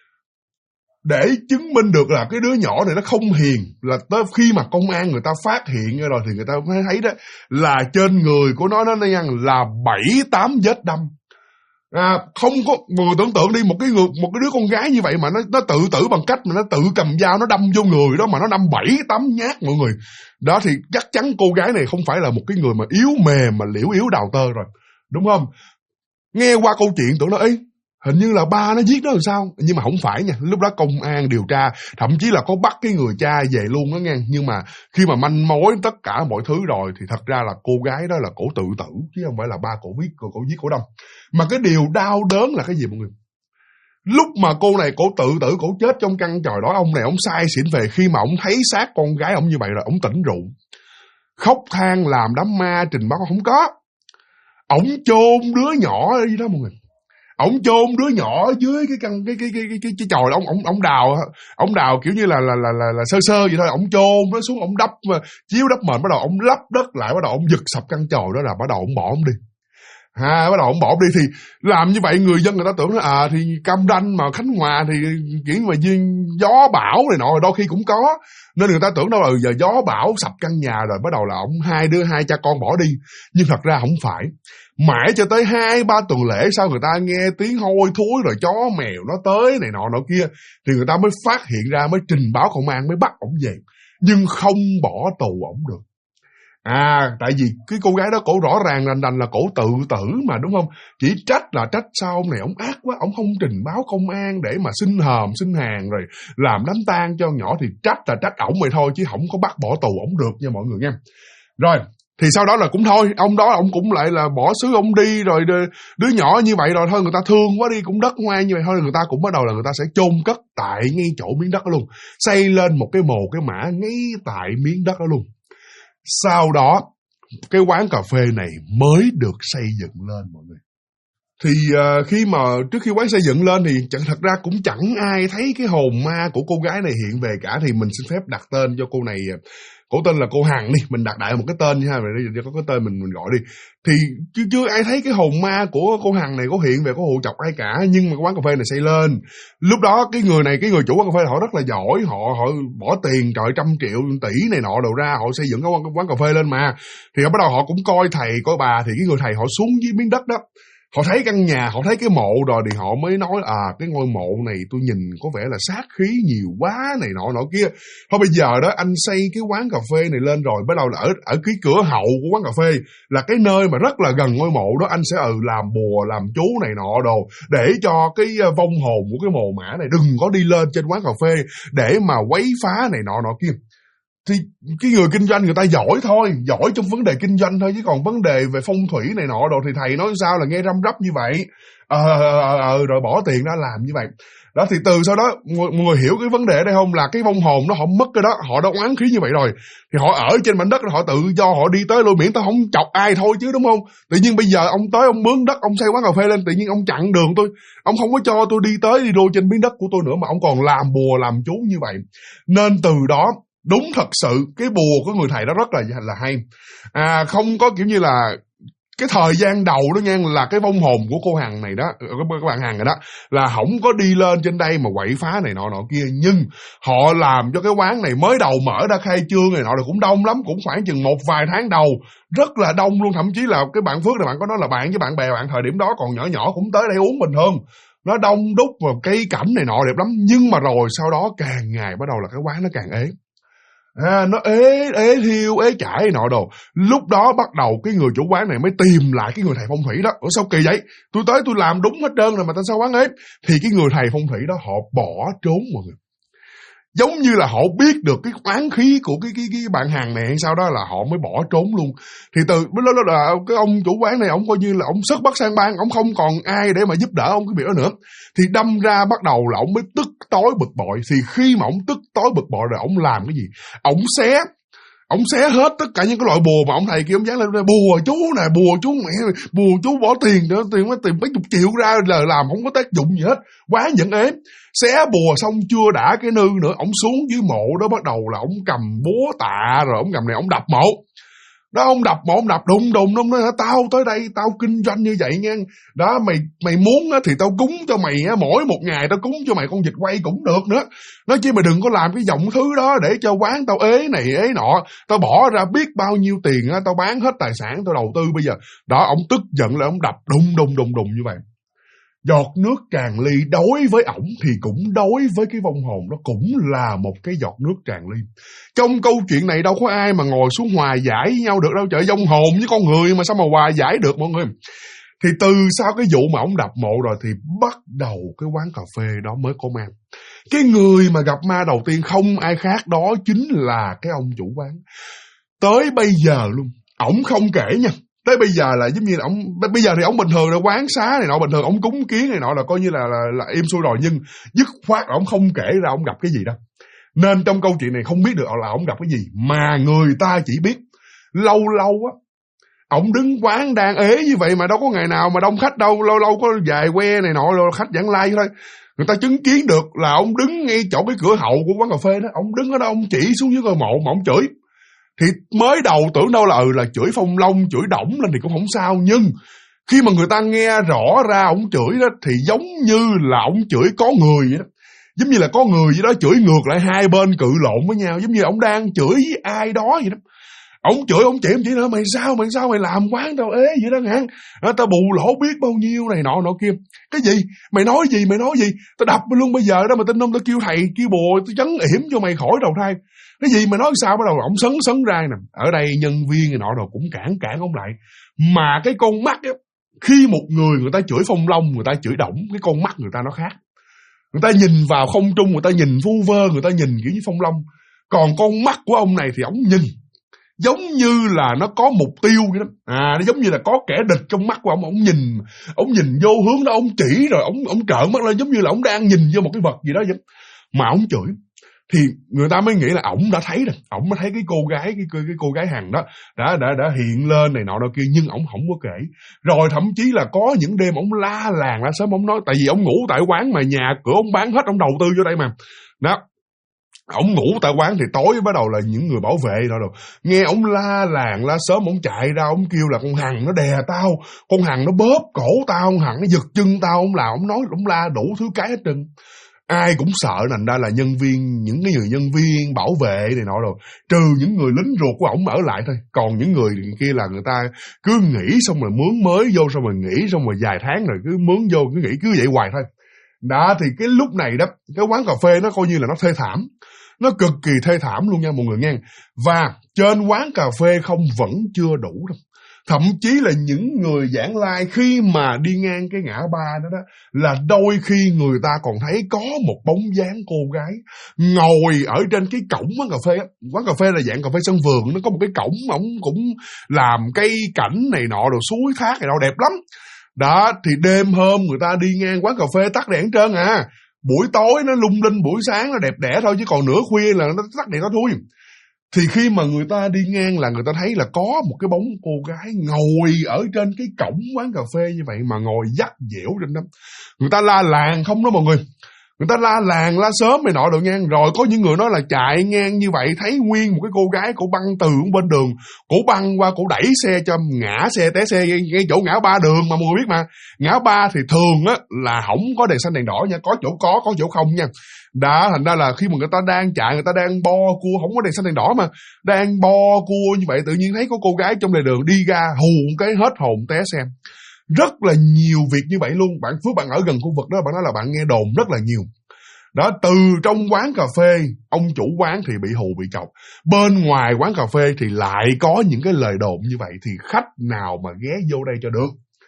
Để chứng minh được là cái đứa nhỏ này nó không hiền, là tới khi mà công an người ta phát hiện rồi thì người ta mới thấy đó là trên người của nó là 7-8 vết đâm. Không có, người tưởng tượng đi, một cái đứa con gái như vậy mà nó tự tử bằng cách mà nó tự cầm dao nó đâm vô người đó, mà nó đâm 7-8 nhát mọi người. Đó thì chắc chắn cô gái này không phải là một cái người mà yếu mềm mà liễu yếu đào tơ rồi, đúng không? Nghe qua câu chuyện tưởng nó hình như là ba nó giết nó làm sao, nhưng mà không phải nha. Lúc đó công an điều tra, thậm chí là có bắt cái người cha về luôn đó nghe. Nhưng mà khi mà manh mối tất cả mọi thứ rồi thì thật ra là cô gái đó là cổ tự tử, chứ không phải là ba cổ giết cổ đâm. Mà cái điều đau đớn là cái gì mọi người? Lúc mà cô này cổ tự tử, cổ chết trong căn chòi đó, ông này ông say xỉn về, khi mà ông thấy xác con gái ông như vậy rồi, ông tỉnh rượu, khóc than làm đám ma trình báo không có. Ông chôn đứa nhỏ ở đó mọi người. Ông chôn đứa nhỏ dưới cái chòi đó, ông đào kiểu như là sơ vậy thôi, ông chôn nó xuống, ông đắp chiếu đắp mền, bắt đầu ông lấp đất lại, bắt đầu ông giật sập căn chòi đó, là bắt đầu ông bỏ ông đi. Bắt đầu ông bỏ đi. Thì làm như vậy người dân người ta tưởng thì Cam Ranh mà Khánh Hòa thì kiểu mà gió bão này nọ đôi khi cũng có, nên người ta tưởng đâu là giờ gió bão sập căn nhà rồi bắt đầu là ông hai cha con bỏ đi. Nhưng thật ra không phải. Mãi cho tới 2-3 tuần lễ sau, người ta nghe tiếng hôi thối rồi chó mèo nó tới này nọ kia, thì người ta mới phát hiện ra, mới trình báo công an, mới bắt ổng về, nhưng không bỏ tù ổng được. Tại vì cái cô gái đó cổ rõ ràng rành là cổ tự tử mà, đúng không? Chỉ trách sao ông này ổng ác quá, ổng không trình báo công an để mà xin hàng rồi làm đám tang cho nhỏ, thì trách ổng vậy thôi, chứ không có bắt bỏ tù ổng được nha mọi người nha. Rồi Thì sau đó là cũng thôi, ông đó ông cũng lại là bỏ xứ ông đi rồi, đứa nhỏ như vậy rồi thôi người ta thương quá đi, cũng đất hoang như vậy thôi, người ta cũng bắt đầu là người ta sẽ chôn cất tại ngay chỗ miếng đất đó luôn, xây lên một cái mồ cái mả ngay tại miếng đất đó luôn. Sau đó cái quán cà phê này mới được xây dựng lên mọi người. Thì khi mà trước khi quán xây dựng lên thì thật ra cũng chẳng ai thấy cái hồn ma của cô gái này hiện về cả. Thì mình xin phép đặt tên cho cô này, cổ tên là cô Hằng đi, mình đặt đại một cái tên nha, để có cái tên mình gọi đi. Thì chưa ai thấy cái hồn ma của cô Hằng này có hiện về, có hù chọc ai cả. Nhưng mà cái quán cà phê này xây lên, lúc đó cái người chủ quán cà phê họ rất là giỏi, họ bỏ tiền trời trăm triệu tỷ này nọ đầu ra, họ xây dựng cái quán cà phê lên mà. Thì bắt đầu họ cũng coi thầy coi bà, thì cái người thầy họ xuống dưới miếng đất đó, họ thấy căn nhà, họ thấy cái mộ rồi thì họ mới nói cái ngôi mộ này tôi nhìn có vẻ là sát khí nhiều quá này nọ kia. Thôi bây giờ đó anh xây cái quán cà phê này lên rồi, bắt đầu là ở cái cửa hậu của quán cà phê là cái nơi mà rất là gần ngôi mộ đó, anh sẽ làm bùa làm chú này nọ đồ, để cho cái vong hồn của cái mồ mả này đừng có đi lên trên quán cà phê để mà quấy phá này nọ kia. Thì cái người kinh doanh người ta giỏi thôi, giỏi trong vấn đề kinh doanh thôi, chứ còn vấn đề về phong thủy này nọ đồ thì thầy nói sao là nghe răm rắp như vậy. Rồi bỏ tiền ra làm như vậy. Đó thì từ sau đó mọi người hiểu cái vấn đề ở đây không, là cái vong hồn nó họ mất cái đó, họ đã oán khí như vậy rồi thì họ ở trên mảnh đất họ tự do họ đi tới luôn, miễn tao không chọc ai thôi chứ, đúng không? Tự nhiên bây giờ ông tới ông mướn đất, ông xây quán cà phê lên, tự nhiên ông chặn đường tôi, ông không có cho tôi đi tới đi đô trên miếng đất của tôi nữa, mà ông còn làm bùa làm chú như vậy. Nên từ đó đúng thật sự cái bùa của người thầy đó rất là hay. Không có kiểu như là cái thời gian đầu đó nha, là cái vong hồn của cô Hằng này đó, các bạn Hằng này đó, là không có đi lên trên đây mà quậy phá này nọ kia. Nhưng họ làm cho cái quán này mới đầu mở ra khai trương này nọ là cũng đông lắm, cũng khoảng chừng một vài tháng đầu rất là đông luôn. Thậm chí là cái bạn Phước này, bạn có nói là bạn với bạn bè bạn thời điểm đó còn nhỏ cũng tới đây uống bình thường. Nó đông đúc và cây cảnh này nọ đẹp lắm. Nhưng mà rồi sau đó càng ngày bắt đầu là cái quán nó càng ế. Nó ế thiêu, ế chải nọ đồ. Lúc đó bắt đầu cái người chủ quán này mới tìm lại cái người thầy phong thủy đó. Sao kỳ vậy? Tôi tới tôi làm đúng hết trơn rồi mà tại sao quán ế? Thì cái người thầy phong thủy đó họ bỏ trốn mọi người. Giống như là họ biết được cái oán khí của cái bạn hàng này hay sao đó, là họ mới bỏ trốn luôn. Thì từ đó là cái ông chủ quán này, ông coi như là ông xuất bắt sang bang, ông không còn ai để mà giúp đỡ ông cái việc đó nữa. Thì đâm ra bắt đầu là ông mới tức tối bực bội. Thì khi mà ông tức tối bực bội rồi ông làm cái gì? Ông xé hết tất cả những cái loại bùa mà ông thầy kia ông dán lên, bùa chú nè, bùa chú mẹ, bùa chú bỏ tiền nữa, tiền mấy chục triệu ra là làm không có tác dụng gì hết, quá nhẫn ếm. Xé bùa xong chưa đã cái nư nữa, ông xuống dưới mộ đó bắt đầu là ông cầm búa tạ rồi ông cầm này ông đập mộ. Đó, ông đập mộ, ông đập đùng, ông nói tao tới đây tao kinh doanh như vậy nha. Đó, mày muốn thì tao cúng cho mày mỗi một ngày tao cúng cho mày con vịt quay cũng được nữa. Nói chứ mày đừng có làm cái dòng thứ đó để cho quán tao ế này ế nọ. Tao bỏ ra biết bao nhiêu tiền tao bán hết tài sản tao đầu tư bây giờ. Đó, ông tức giận là ông đập đùng như vậy. Giọt nước tràn ly đối với ổng thì cũng đối với cái vong hồn đó cũng là một cái giọt nước tràn ly. Trong câu chuyện này đâu có ai mà ngồi xuống hòa giải với nhau được đâu trời, vong hồn với con người mà sao mà hòa giải được mọi người. Thì từ sau cái vụ mà ổng đập mộ rồi thì bắt đầu cái quán cà phê đó mới có ma. Cái người mà gặp ma đầu tiên không ai khác đó chính là cái ông chủ quán. Tới bây giờ luôn, ổng không kể nha. Tới bây giờ là giống như là bây giờ thì ông bình thường là quán xá này nọ bình thường, ông cúng kiến này nọ là coi như là im xuôi rồi, nhưng dứt khoát ông không kể ra ông gặp cái gì đâu. Nên trong câu chuyện này không biết được là ông gặp cái gì, mà người ta chỉ biết lâu á ông đứng quán đang ế như vậy mà đâu có ngày nào mà đông khách đâu, lâu có vài que này nọ rồi khách vãng lai thôi. Người ta chứng kiến được là ông đứng ngay chỗ cái cửa hậu của quán cà phê đó, ông đứng ở đó ông chỉ xuống dưới ngôi mộ mà ông chửi. Thì mới đầu tưởng đâu là chửi phong long, chửi đổng lên thì cũng không sao, nhưng khi mà người ta nghe rõ ra ông chửi đó thì giống như là ông chửi có người vậy đó. Giống như là có người gì đó chửi ngược lại, hai bên cự lộn với nhau, giống như ông đang chửi với ai đó vậy đó. Ông chửi, ông chỉ nữa, mày sao mày làm quán tao ế vậy đó ngàn, tao bù lỗ biết bao nhiêu này nọ kia. Cái gì? Mày nói gì? Tao đập luôn bây giờ đó, mà tin không, tao kêu thầy kêu bùa tao chấn yểm cho mày khỏi đầu thai. Cái gì mày nói sao? Bắt đầu ông sấn ra nè. Ở đây nhân viên này nọ rồi cũng cản ông lại. Mà cái con mắt á, khi một người ta chửi phong long, người ta chửi đổng, cái con mắt người ta nó khác. Người ta nhìn vào không trung, người ta nhìn vu vơ, người ta nhìn kiểu như phong long. Còn con mắt của ông này thì ông nhìn giống như là nó có mục tiêu vậy đó. Nó giống như là có kẻ địch trong mắt của ông nhìn vô hướng đó, ông chỉ rồi ông trợn mắt lên giống như là ông đang nhìn vô một cái vật gì đó vậy. Mà ông chửi thì người ta mới nghĩ là ổng đã thấy rồi, ổng mới thấy cái cô gái cái cô gái Hằng đó đã hiện lên này nọ kia, nhưng ổng không có kể. Rồi thậm chí là có những đêm ổng la làng la sớm, ổng nói tại vì ổng ngủ tại quán mà nhà cửa ổng bán hết, ổng đầu tư vô đây mà. Đó, ổng ngủ tại quán thì tối bắt đầu là những người bảo vệ rồi nghe ổng la làng la sớm, ổng chạy ra ổng kêu là con Hằng nó đè tao, con Hằng nó bóp cổ tao, con Hằng nó giật chân tao, ổng làm ổng nói ổng la đủ thứ cái hết trơn. Ai cũng sợ, thành ra là nhân viên, những cái người nhân viên bảo vệ này nọ rồi, trừ những người lính ruột của ổng ở lại thôi, còn những người kia là người ta cứ nghỉ xong rồi mướn mới vô, xong rồi nghỉ xong rồi vài tháng rồi cứ mướn vô, cứ nghỉ cứ vậy hoài thôi. Đó thì cái lúc này đó, cái quán cà phê nó coi như là nó thê thảm, nó cực kỳ thê thảm luôn nha mọi người nghe. Và trên quán cà phê không vẫn chưa đủ đâu. Thậm chí là những người giảng lai khi mà đi ngang cái ngã ba đó là đôi khi người ta còn thấy có một bóng dáng cô gái ngồi ở trên cái cổng quán cà phê. Quán cà phê là dạng cà phê sân vườn, nó có một cái cổng, ổng cũng làm cây cảnh này nọ rồi suối thác này nọ đẹp lắm. Đó thì đêm hôm người ta đi ngang quán cà phê tắt đèn trơn buổi tối nó lung linh, buổi sáng nó đẹp đẽ thôi, chứ còn nửa khuya là nó tắt đèn đó thôi. Thì khi mà người ta đi ngang là người ta thấy là có một cái bóng cô gái ngồi ở trên cái cổng quán cà phê như vậy, mà ngồi dắt dẻo trên đó. Người ta la làng không đó mọi người, người ta la làng la sớm này nọ được ngang. Rồi có những người nói là chạy ngang như vậy thấy nguyên một cái cô gái, cổ băng từ bên đường, cổ băng qua, cổ đẩy xe cho ngã xe, té xe ngay chỗ ngã ba đường mà mọi người biết mà. Ngã ba thì thường á là không có đèn xanh đèn đỏ nha, có chỗ không nha. Đó, thành ra là khi mà người ta đang chạy, người ta đang bo cua, không có đèn xanh đèn đỏ mà đang bo cua như vậy, tự nhiên thấy có cô gái trong lề đường đi ra hù cái hết hồn té xe. Rất là nhiều việc như vậy luôn. Bạn Phước, bạn ở gần khu vực đó, bạn nói là bạn nghe đồn rất là nhiều. Đó, từ trong quán cà phê, ông chủ quán thì bị hù bị chọc, bên ngoài quán cà phê thì lại có những cái lời đồn như vậy, thì khách nào mà ghé vô đây cho được.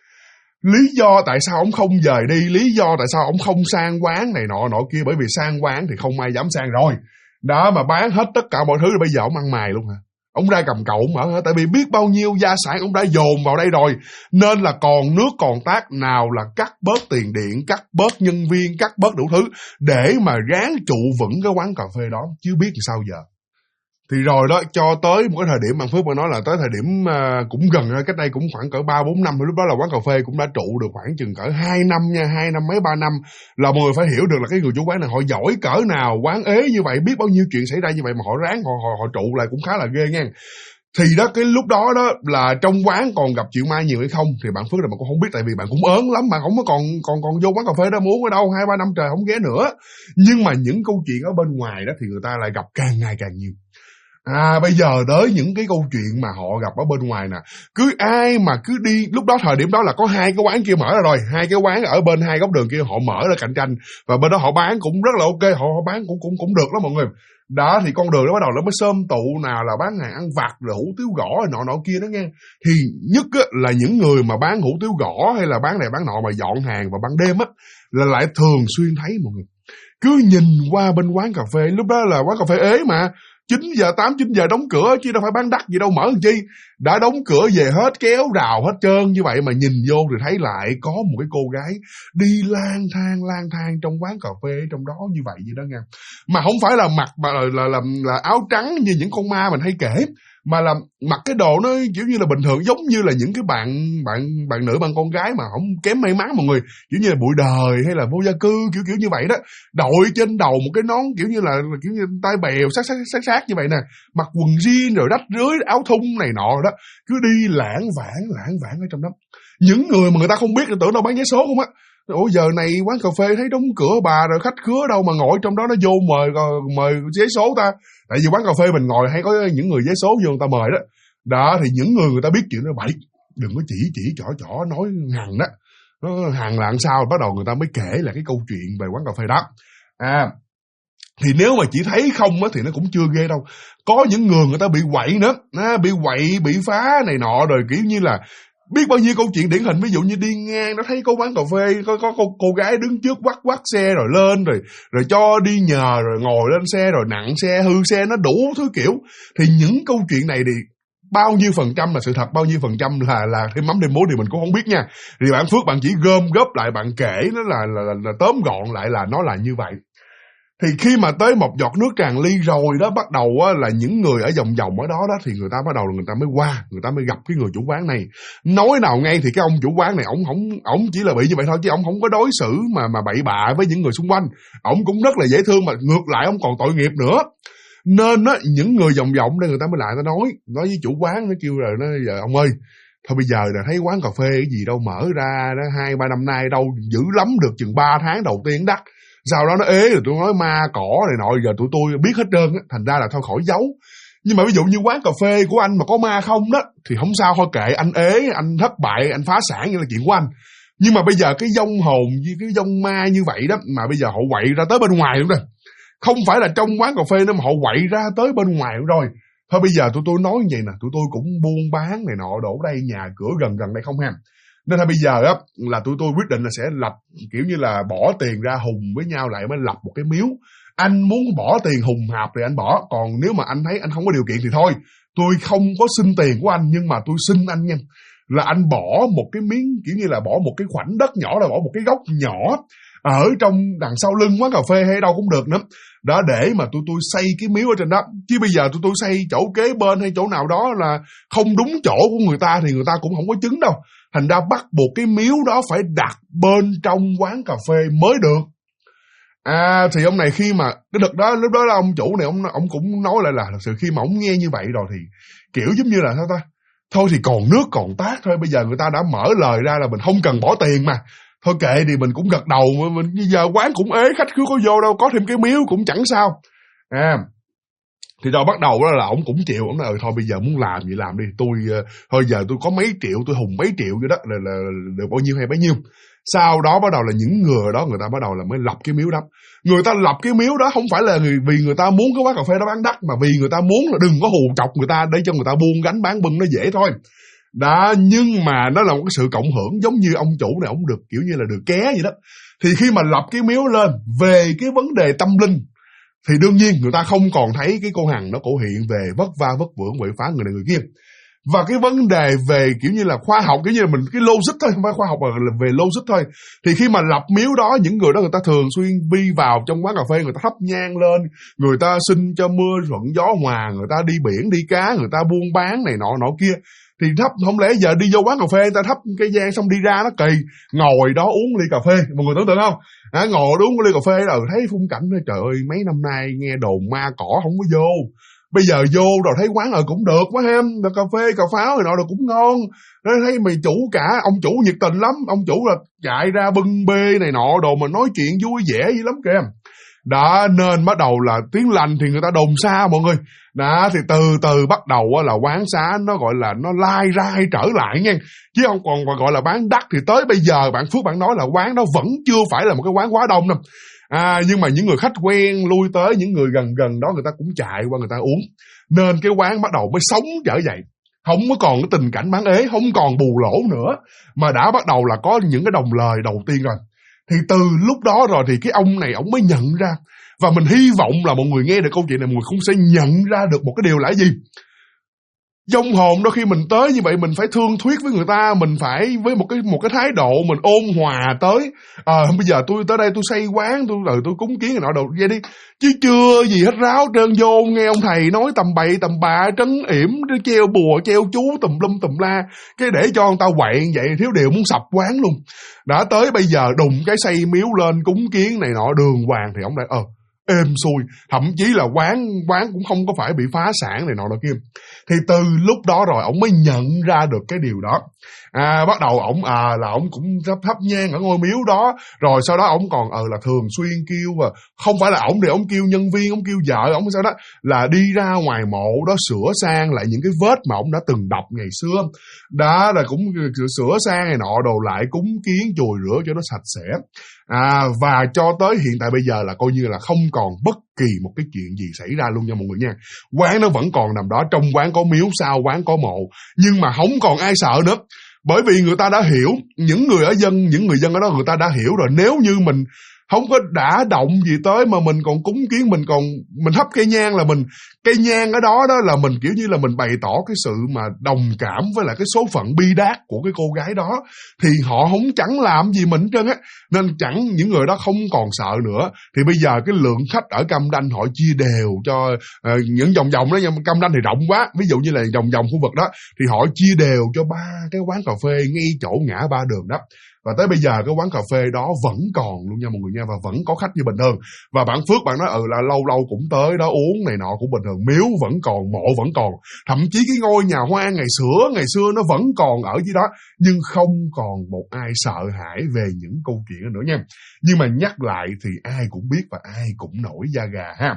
Lý do tại sao ông không dời đi, lý do tại sao ông không sang quán này nọ kia, bởi vì sang quán thì không ai dám sang rồi. Đó, mà bán hết tất cả mọi thứ, bây giờ ông ăn mày luôn hả? Ông ra cầm cậu mở hả? Tại vì biết bao nhiêu gia sản ông đã dồn vào đây rồi, nên là còn nước còn tát, nào là cắt bớt tiền điện, cắt bớt nhân viên, cắt bớt đủ thứ để mà ráng trụ vững cái quán cà phê đó, chứ biết làm sao giờ. Thì rồi đó, cho tới một cái thời điểm, bạn Phước nói là tới thời điểm cũng gần, cách đây cũng khoảng cỡ 3-4 năm, lúc đó là quán cà phê cũng đã trụ được khoảng chừng cỡ 2 năm nha, 2 năm mấy 3 năm, là mọi người phải hiểu được là cái người chủ quán này họ giỏi cỡ nào, quán ế như vậy, biết bao nhiêu chuyện xảy ra như vậy mà họ ráng họ trụ lại cũng khá là ghê nha. Thì đó, cái lúc đó đó là trong quán còn gặp chuyện ma nhiều hay không thì bạn Phước là bạn cũng không biết, tại vì bạn cũng ớn lắm, bạn không có còn vô quán cà phê đó muốn ở đâu, 2-3 năm trời không ghé nữa. Nhưng mà những câu chuyện ở bên ngoài đó thì người ta lại gặp càng ngày càng nhiều. Bây giờ tới những cái câu chuyện mà họ gặp ở bên ngoài nè, cứ ai mà cứ đi, lúc đó thời điểm đó là có 2 cái quán kia mở ra rồi, 2 cái quán ở bên 2 góc đường kia họ mở ra cạnh tranh, và bên đó họ bán cũng rất là ok, họ bán cũng được lắm mọi người. Đó thì con đường đó bắt đầu nó mới xôm tụ, nào là bán hàng ăn vặt rồi hủ tiếu gõ rồi nọ kia đó nghe. Thì nhất á, là những người mà bán hủ tiếu gõ hay là bán này bán nọ mà dọn hàng vào ban đêm á, là lại thường xuyên thấy mọi người cứ nhìn qua bên quán cà phê, lúc đó là quán cà phê ế mà 9 giờ 8-9 giờ đóng cửa chứ đâu phải bán đắt gì đâu, mở làm chi. Đã đóng cửa về hết, kéo rào hết trơn như vậy mà nhìn vô thì thấy lại có một cái cô gái đi lang thang trong quán cà phê trong đó như vậy đó nha. Mà không phải là mặc mà là áo trắng như những con ma mình hay kể, mà là mặc cái đồ nó kiểu như là bình thường, giống như là những cái bạn nữ bạn con gái mà không kém may mắn mọi người, kiểu như là bụi đời hay là vô gia cư kiểu như vậy đó, đội trên đầu một cái nón kiểu như là kiểu như tai bèo sát như vậy nè, mặc quần jean rồi rách rưới áo thun này nọ đó, cứ đi lãng vãng ở trong đó. Những người mà người ta không biết tưởng đâu bán vé số không á. Ủa giờ này quán cà phê thấy đóng cửa bà rồi, khách khứa đâu mà ngồi trong đó nó vô mời giấy số ta. Tại vì quán cà phê mình ngồi hay có những người giấy số vô người ta mời đó. Đó thì những người ta biết chuyện đó bậy, đừng có chỉ chỏ nói Hằng đó. Hằng là làm sao, bắt đầu người ta mới kể là cái câu chuyện về quán cà phê đó. Thì nếu mà chỉ thấy không á thì nó cũng chưa ghê đâu. Có những người ta bị quậy nữa, bị quậy, bị phá này nọ, rồi kiểu như là biết bao nhiêu câu chuyện điển hình. Ví dụ như đi ngang nó thấy có quán cà phê, có cô gái đứng trước quắt xe rồi lên rồi cho đi nhờ, rồi ngồi lên xe rồi nặng xe hư xe, nó đủ thứ kiểu. Thì những câu chuyện này thì bao nhiêu phần trăm là sự thật, bao nhiêu phần trăm là thêm mắm thêm muối thì mình cũng không biết nha. Thì bạn Phước bạn chỉ gom góp lại, bạn kể nó là tóm gọn lại là nó là như vậy. Thì khi mà tới một giọt nước tràn ly rồi đó, bắt đầu á, là những người ở vòng vòng ở đó thì người ta bắt đầu là người ta mới qua, người ta mới gặp cái người chủ quán này. Nói nào ngay thì cái ông chủ quán này ổng chỉ là bị như vậy thôi, chứ ổng không có đối xử mà bậy bạ với những người xung quanh. Ổng cũng rất là dễ thương, mà ngược lại ổng còn tội nghiệp nữa. Nên á, những người vòng vòng đây người ta mới lại, ta nói với chủ quán, nó kêu rồi, nó giờ ông ơi, thôi bây giờ là thấy quán cà phê cái gì đâu mở ra đó 2-3 năm nay đâu, dữ lắm được chừng 3 tháng đầu tiên đắt, sau đó nó ế rồi tôi nói ma cỏ này nọ, giờ tụi tôi biết hết trơn á, thành ra là thôi khỏi giấu. Nhưng mà ví dụ như quán cà phê của anh mà có ma không đó thì không sao, thôi kệ, anh ế, anh thất bại, anh phá sản, như là chuyện của anh. Nhưng mà bây giờ cái vong hồn với cái vong ma như vậy đó, mà bây giờ họ quậy ra tới bên ngoài luôn rồi, không phải là trong quán cà phê nữa mà họ quậy ra tới bên ngoài luôn rồi. Thôi bây giờ tụi tôi nói như vậy nè, tụi tôi cũng buôn bán này nọ đổ đây, nhà cửa gần đây không ha. Nên thôi bây giờ á là tụi tôi quyết định là sẽ lập kiểu như là bỏ tiền ra hùng với nhau lại mới lập một cái miếu. Anh muốn bỏ tiền hùng hạp thì anh bỏ, còn nếu mà anh thấy anh không có điều kiện thì thôi, tôi không có xin tiền của anh, nhưng mà tôi xin anh nha, là anh bỏ một cái miếng, kiểu như là bỏ một cái khoảnh đất nhỏ, là bỏ một cái góc nhỏ ở trong đằng sau lưng quán cà phê hay đâu cũng được nữa đó, để mà tụi tôi xây cái miếu ở trên đó. Chứ bây giờ tụi tôi xây chỗ kế bên hay chỗ nào đó là không đúng chỗ của người ta thì người ta cũng không có chứng đâu, thành ra bắt buộc cái miếu đó phải đặt bên trong quán cà phê mới được. Thì ông này khi mà cái đợt đó, lúc đó là ông chủ này ông cũng nói lại là thật sự khi mà ông nghe như vậy rồi thì kiểu giống như là sao ta, thôi thì còn nước còn tát thôi, bây giờ người ta đã mở lời ra là mình không cần bỏ tiền mà, thôi kệ thì mình cũng gật đầu, mình bây giờ quán cũng ế, khách cứ có vô đâu, có thêm cái miếu cũng chẳng sao. Thì rồi bắt đầu đó là ổng cũng chịu, ổng nói thôi bây giờ muốn làm gì làm đi, tôi thôi giờ tôi có mấy triệu, tôi hùng mấy triệu vậy đó, là được bao nhiêu hay bấy nhiêu. Sau đó bắt đầu là những người đó người ta bắt đầu là mới lập cái miếu đó. Người ta lập cái miếu đó không phải là vì người ta muốn cái quán cà phê đó bán đắt, mà vì người ta muốn là đừng có hù chọc người ta để cho người ta buôn gánh bán bưng nó dễ thôi. Đó, nhưng mà nó là một cái sự cộng hưởng, giống như ông chủ này ông được kiểu như là được ké vậy đó. Thì khi mà lập cái miếu lên về cái vấn đề tâm linh thì đương nhiên người ta không còn thấy cái cô Hằng nó cổ hiện về vất va vất vưởng quậy phá người này người kia. Và cái vấn đề về kiểu như là khoa học, kiểu như là mình cái logic thôi, không phải khoa học mà là về logic thôi. Thì khi mà lập miếu đó, những người đó người ta thường xuyên đi vào trong quán cà phê, người ta thắp nhang lên, người ta xin cho mưa thuận gió hòa, người ta đi biển đi cá, người ta buôn bán này nọ kia. Thì thắp, không lẽ giờ đi vô quán cà phê người ta thắp cái nhang xong đi ra nó kỳ, ngồi đó uống ly cà phê, mọi người tưởng tượng không? Ngồi đó uống ly cà phê rồi thấy khung cảnh đó, trời ơi mấy năm nay nghe đồn ma cỏ không có vô. Bây giờ vô rồi thấy quán rồi cũng được quá ha, cà phê cà pháo rồi nọ rồi cũng ngon. Thấy mày chủ cả, ông chủ nhiệt tình lắm, ông chủ là chạy ra bưng bê này nọ đồ mà nói chuyện vui vẻ dữ lắm kìa. Đó, nên bắt đầu là tiếng lành thì người ta đồn xa mọi người. Đó, thì từ từ bắt đầu là quán xá nó gọi là nó lai rai trở lại nha. Chứ không còn gọi là bán đắt. Thì tới bây giờ bạn Phước bạn nói là quán đó vẫn chưa phải là một cái quán quá đông đâu. Nhưng mà những người khách quen lui tới, những người gần đó người ta cũng chạy qua người ta uống. Nên cái quán bắt đầu mới sống trở dậy. Không có còn cái tình cảnh bán ế, không còn bù lỗ nữa, mà đã bắt đầu là có những cái đồng lời đầu tiên rồi. Thì từ lúc đó rồi thì cái ông này ông mới nhận ra. Và mình hy vọng là mọi người nghe được câu chuyện này, mọi người cũng sẽ nhận ra được một cái điều là gì. Vong hồn đôi khi mình tới như vậy mình phải thương thuyết với người ta, mình phải với một cái thái độ mình ôn hòa tới. Bây giờ tôi tới đây tôi xây quán, tôi cúng kiến người nọ đồ vậy đi, chứ chưa gì hết ráo trơn, vô nghe ông thầy nói tầm bậy tầm bạ, trấn yểm, treo bùa treo chú tùm lum tùm la, cái để cho người ta quậy vậy thiếu điều muốn sập quán luôn. Đã tới bây giờ đùng cái xây miếu lên cúng kiến này nọ đường hoàng thì ông lại êm xuôi, thậm chí là quán cũng không có phải bị phá sản này nọ kia. Thì từ lúc đó rồi ổng mới nhận ra được cái điều đó. Bắt đầu ổng là ổng cũng thắp nhang ở ngôi miếu đó, rồi sau đó ổng còn là thường xuyên kêu, và không phải là ổng thì ổng kêu nhân viên, ổng kêu vợ ổng sau đó là đi ra ngoài mộ đó sửa sang lại những cái vết mà ổng đã từng đọc ngày xưa. Đó là cũng sửa sang này nọ đồ lại, cúng kiến chùi rửa cho nó sạch sẽ. Và cho tới hiện tại bây giờ là coi như là không còn bất kỳ một cái chuyện gì xảy ra luôn nha mọi người nha. Quán nó vẫn còn nằm đó, trong quán có miếu, sau quán có mộ, nhưng mà không còn ai sợ nữa. Bởi vì người ta đã hiểu, những người dân ở đó người ta đã hiểu rồi, nếu như mình không có đã động gì tới mà mình còn cúng kiến, mình thắp cây nhang, là cây nhang ở đó là mình kiểu như là mình bày tỏ cái sự mà đồng cảm với lại cái số phận bi đát của cái cô gái đó, thì họ không chẳng làm gì mình hết trơn á, nên những người đó không còn sợ nữa. Thì bây giờ cái lượng khách ở Cam Ranh họ chia đều cho những vòng đó, nhưng Cam Ranh thì rộng quá, ví dụ như là vòng khu vực đó thì họ chia đều cho 3 cái quán cà phê ngay chỗ ngã ba đường đó. Và tới bây giờ cái quán cà phê đó vẫn còn luôn nha mọi người nha, và vẫn có khách như bình thường. Và bạn Phước bạn nói là lâu lâu cũng tới đó uống này nọ cũng bình thường, miếu vẫn còn, mộ vẫn còn, thậm chí cái ngôi nhà hoang ngày xưa nó vẫn còn ở dưới đó, nhưng không còn một ai sợ hãi về những câu chuyện đó nữa nha. Nhưng mà nhắc lại thì ai cũng biết và ai cũng nổi da gà ha.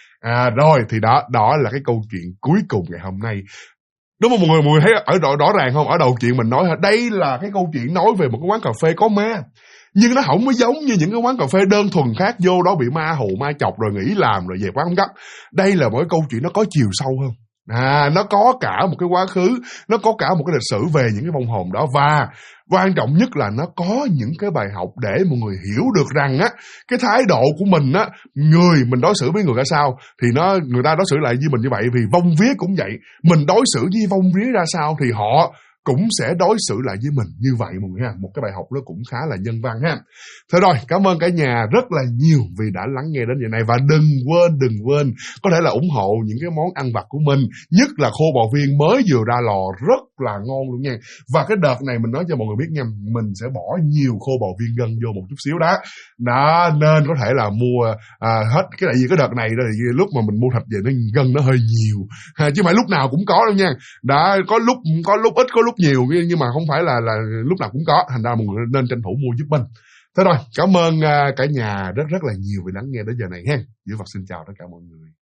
Rồi thì đó là cái câu chuyện cuối cùng ngày hôm nay. Đúng không mọi người thấy ở rõ ràng không? Ở đầu chuyện mình nói đây là cái câu chuyện nói về một cái quán cà phê có ma, nhưng nó không có giống như những cái quán cà phê đơn thuần khác, vô đó bị ma hù ma chọc rồi nghỉ làm rồi về quán không gấp. Đây là một cái câu chuyện nó có chiều sâu hơn. Nó có cả một cái quá khứ, nó có cả một cái lịch sử về những cái vong hồn đó, và quan trọng nhất là nó có những cái bài học để mọi người hiểu được rằng á, cái thái độ của mình á, mình đối xử với người ra sao thì người ta đối xử lại với mình như vậy, vì vong vía cũng vậy, mình đối xử với vong vía ra sao thì họ cũng sẽ đối xử lại với mình như vậy mọi người ha. Một cái bài học đó cũng khá là nhân văn ha. Thôi rồi, cảm ơn cả nhà rất là nhiều vì đã lắng nghe đến giờ này, và đừng quên có thể là ủng hộ những cái món ăn vặt của mình, nhất là khô bò viên mới vừa ra lò rất là ngon luôn nha. Và cái đợt này mình nói cho mọi người biết nha, mình sẽ bỏ nhiều khô bò viên gân vô một chút xíu đó nên có thể là mua hết cái tại vì cái đợt này đó thì lúc mà mình mua thịt về nó gân nó hơi nhiều chứ không phải lúc nào cũng có đâu nha. Có lúc ít, có lúc nhiều, nhưng mà không phải là lúc nào cũng có, thành ra mọi người nên tranh thủ mua giúp mình. Thế rồi, cảm ơn cả nhà rất là nhiều vì lắng nghe đến giờ này ha. Dữ Phật xin chào tất cả mọi người.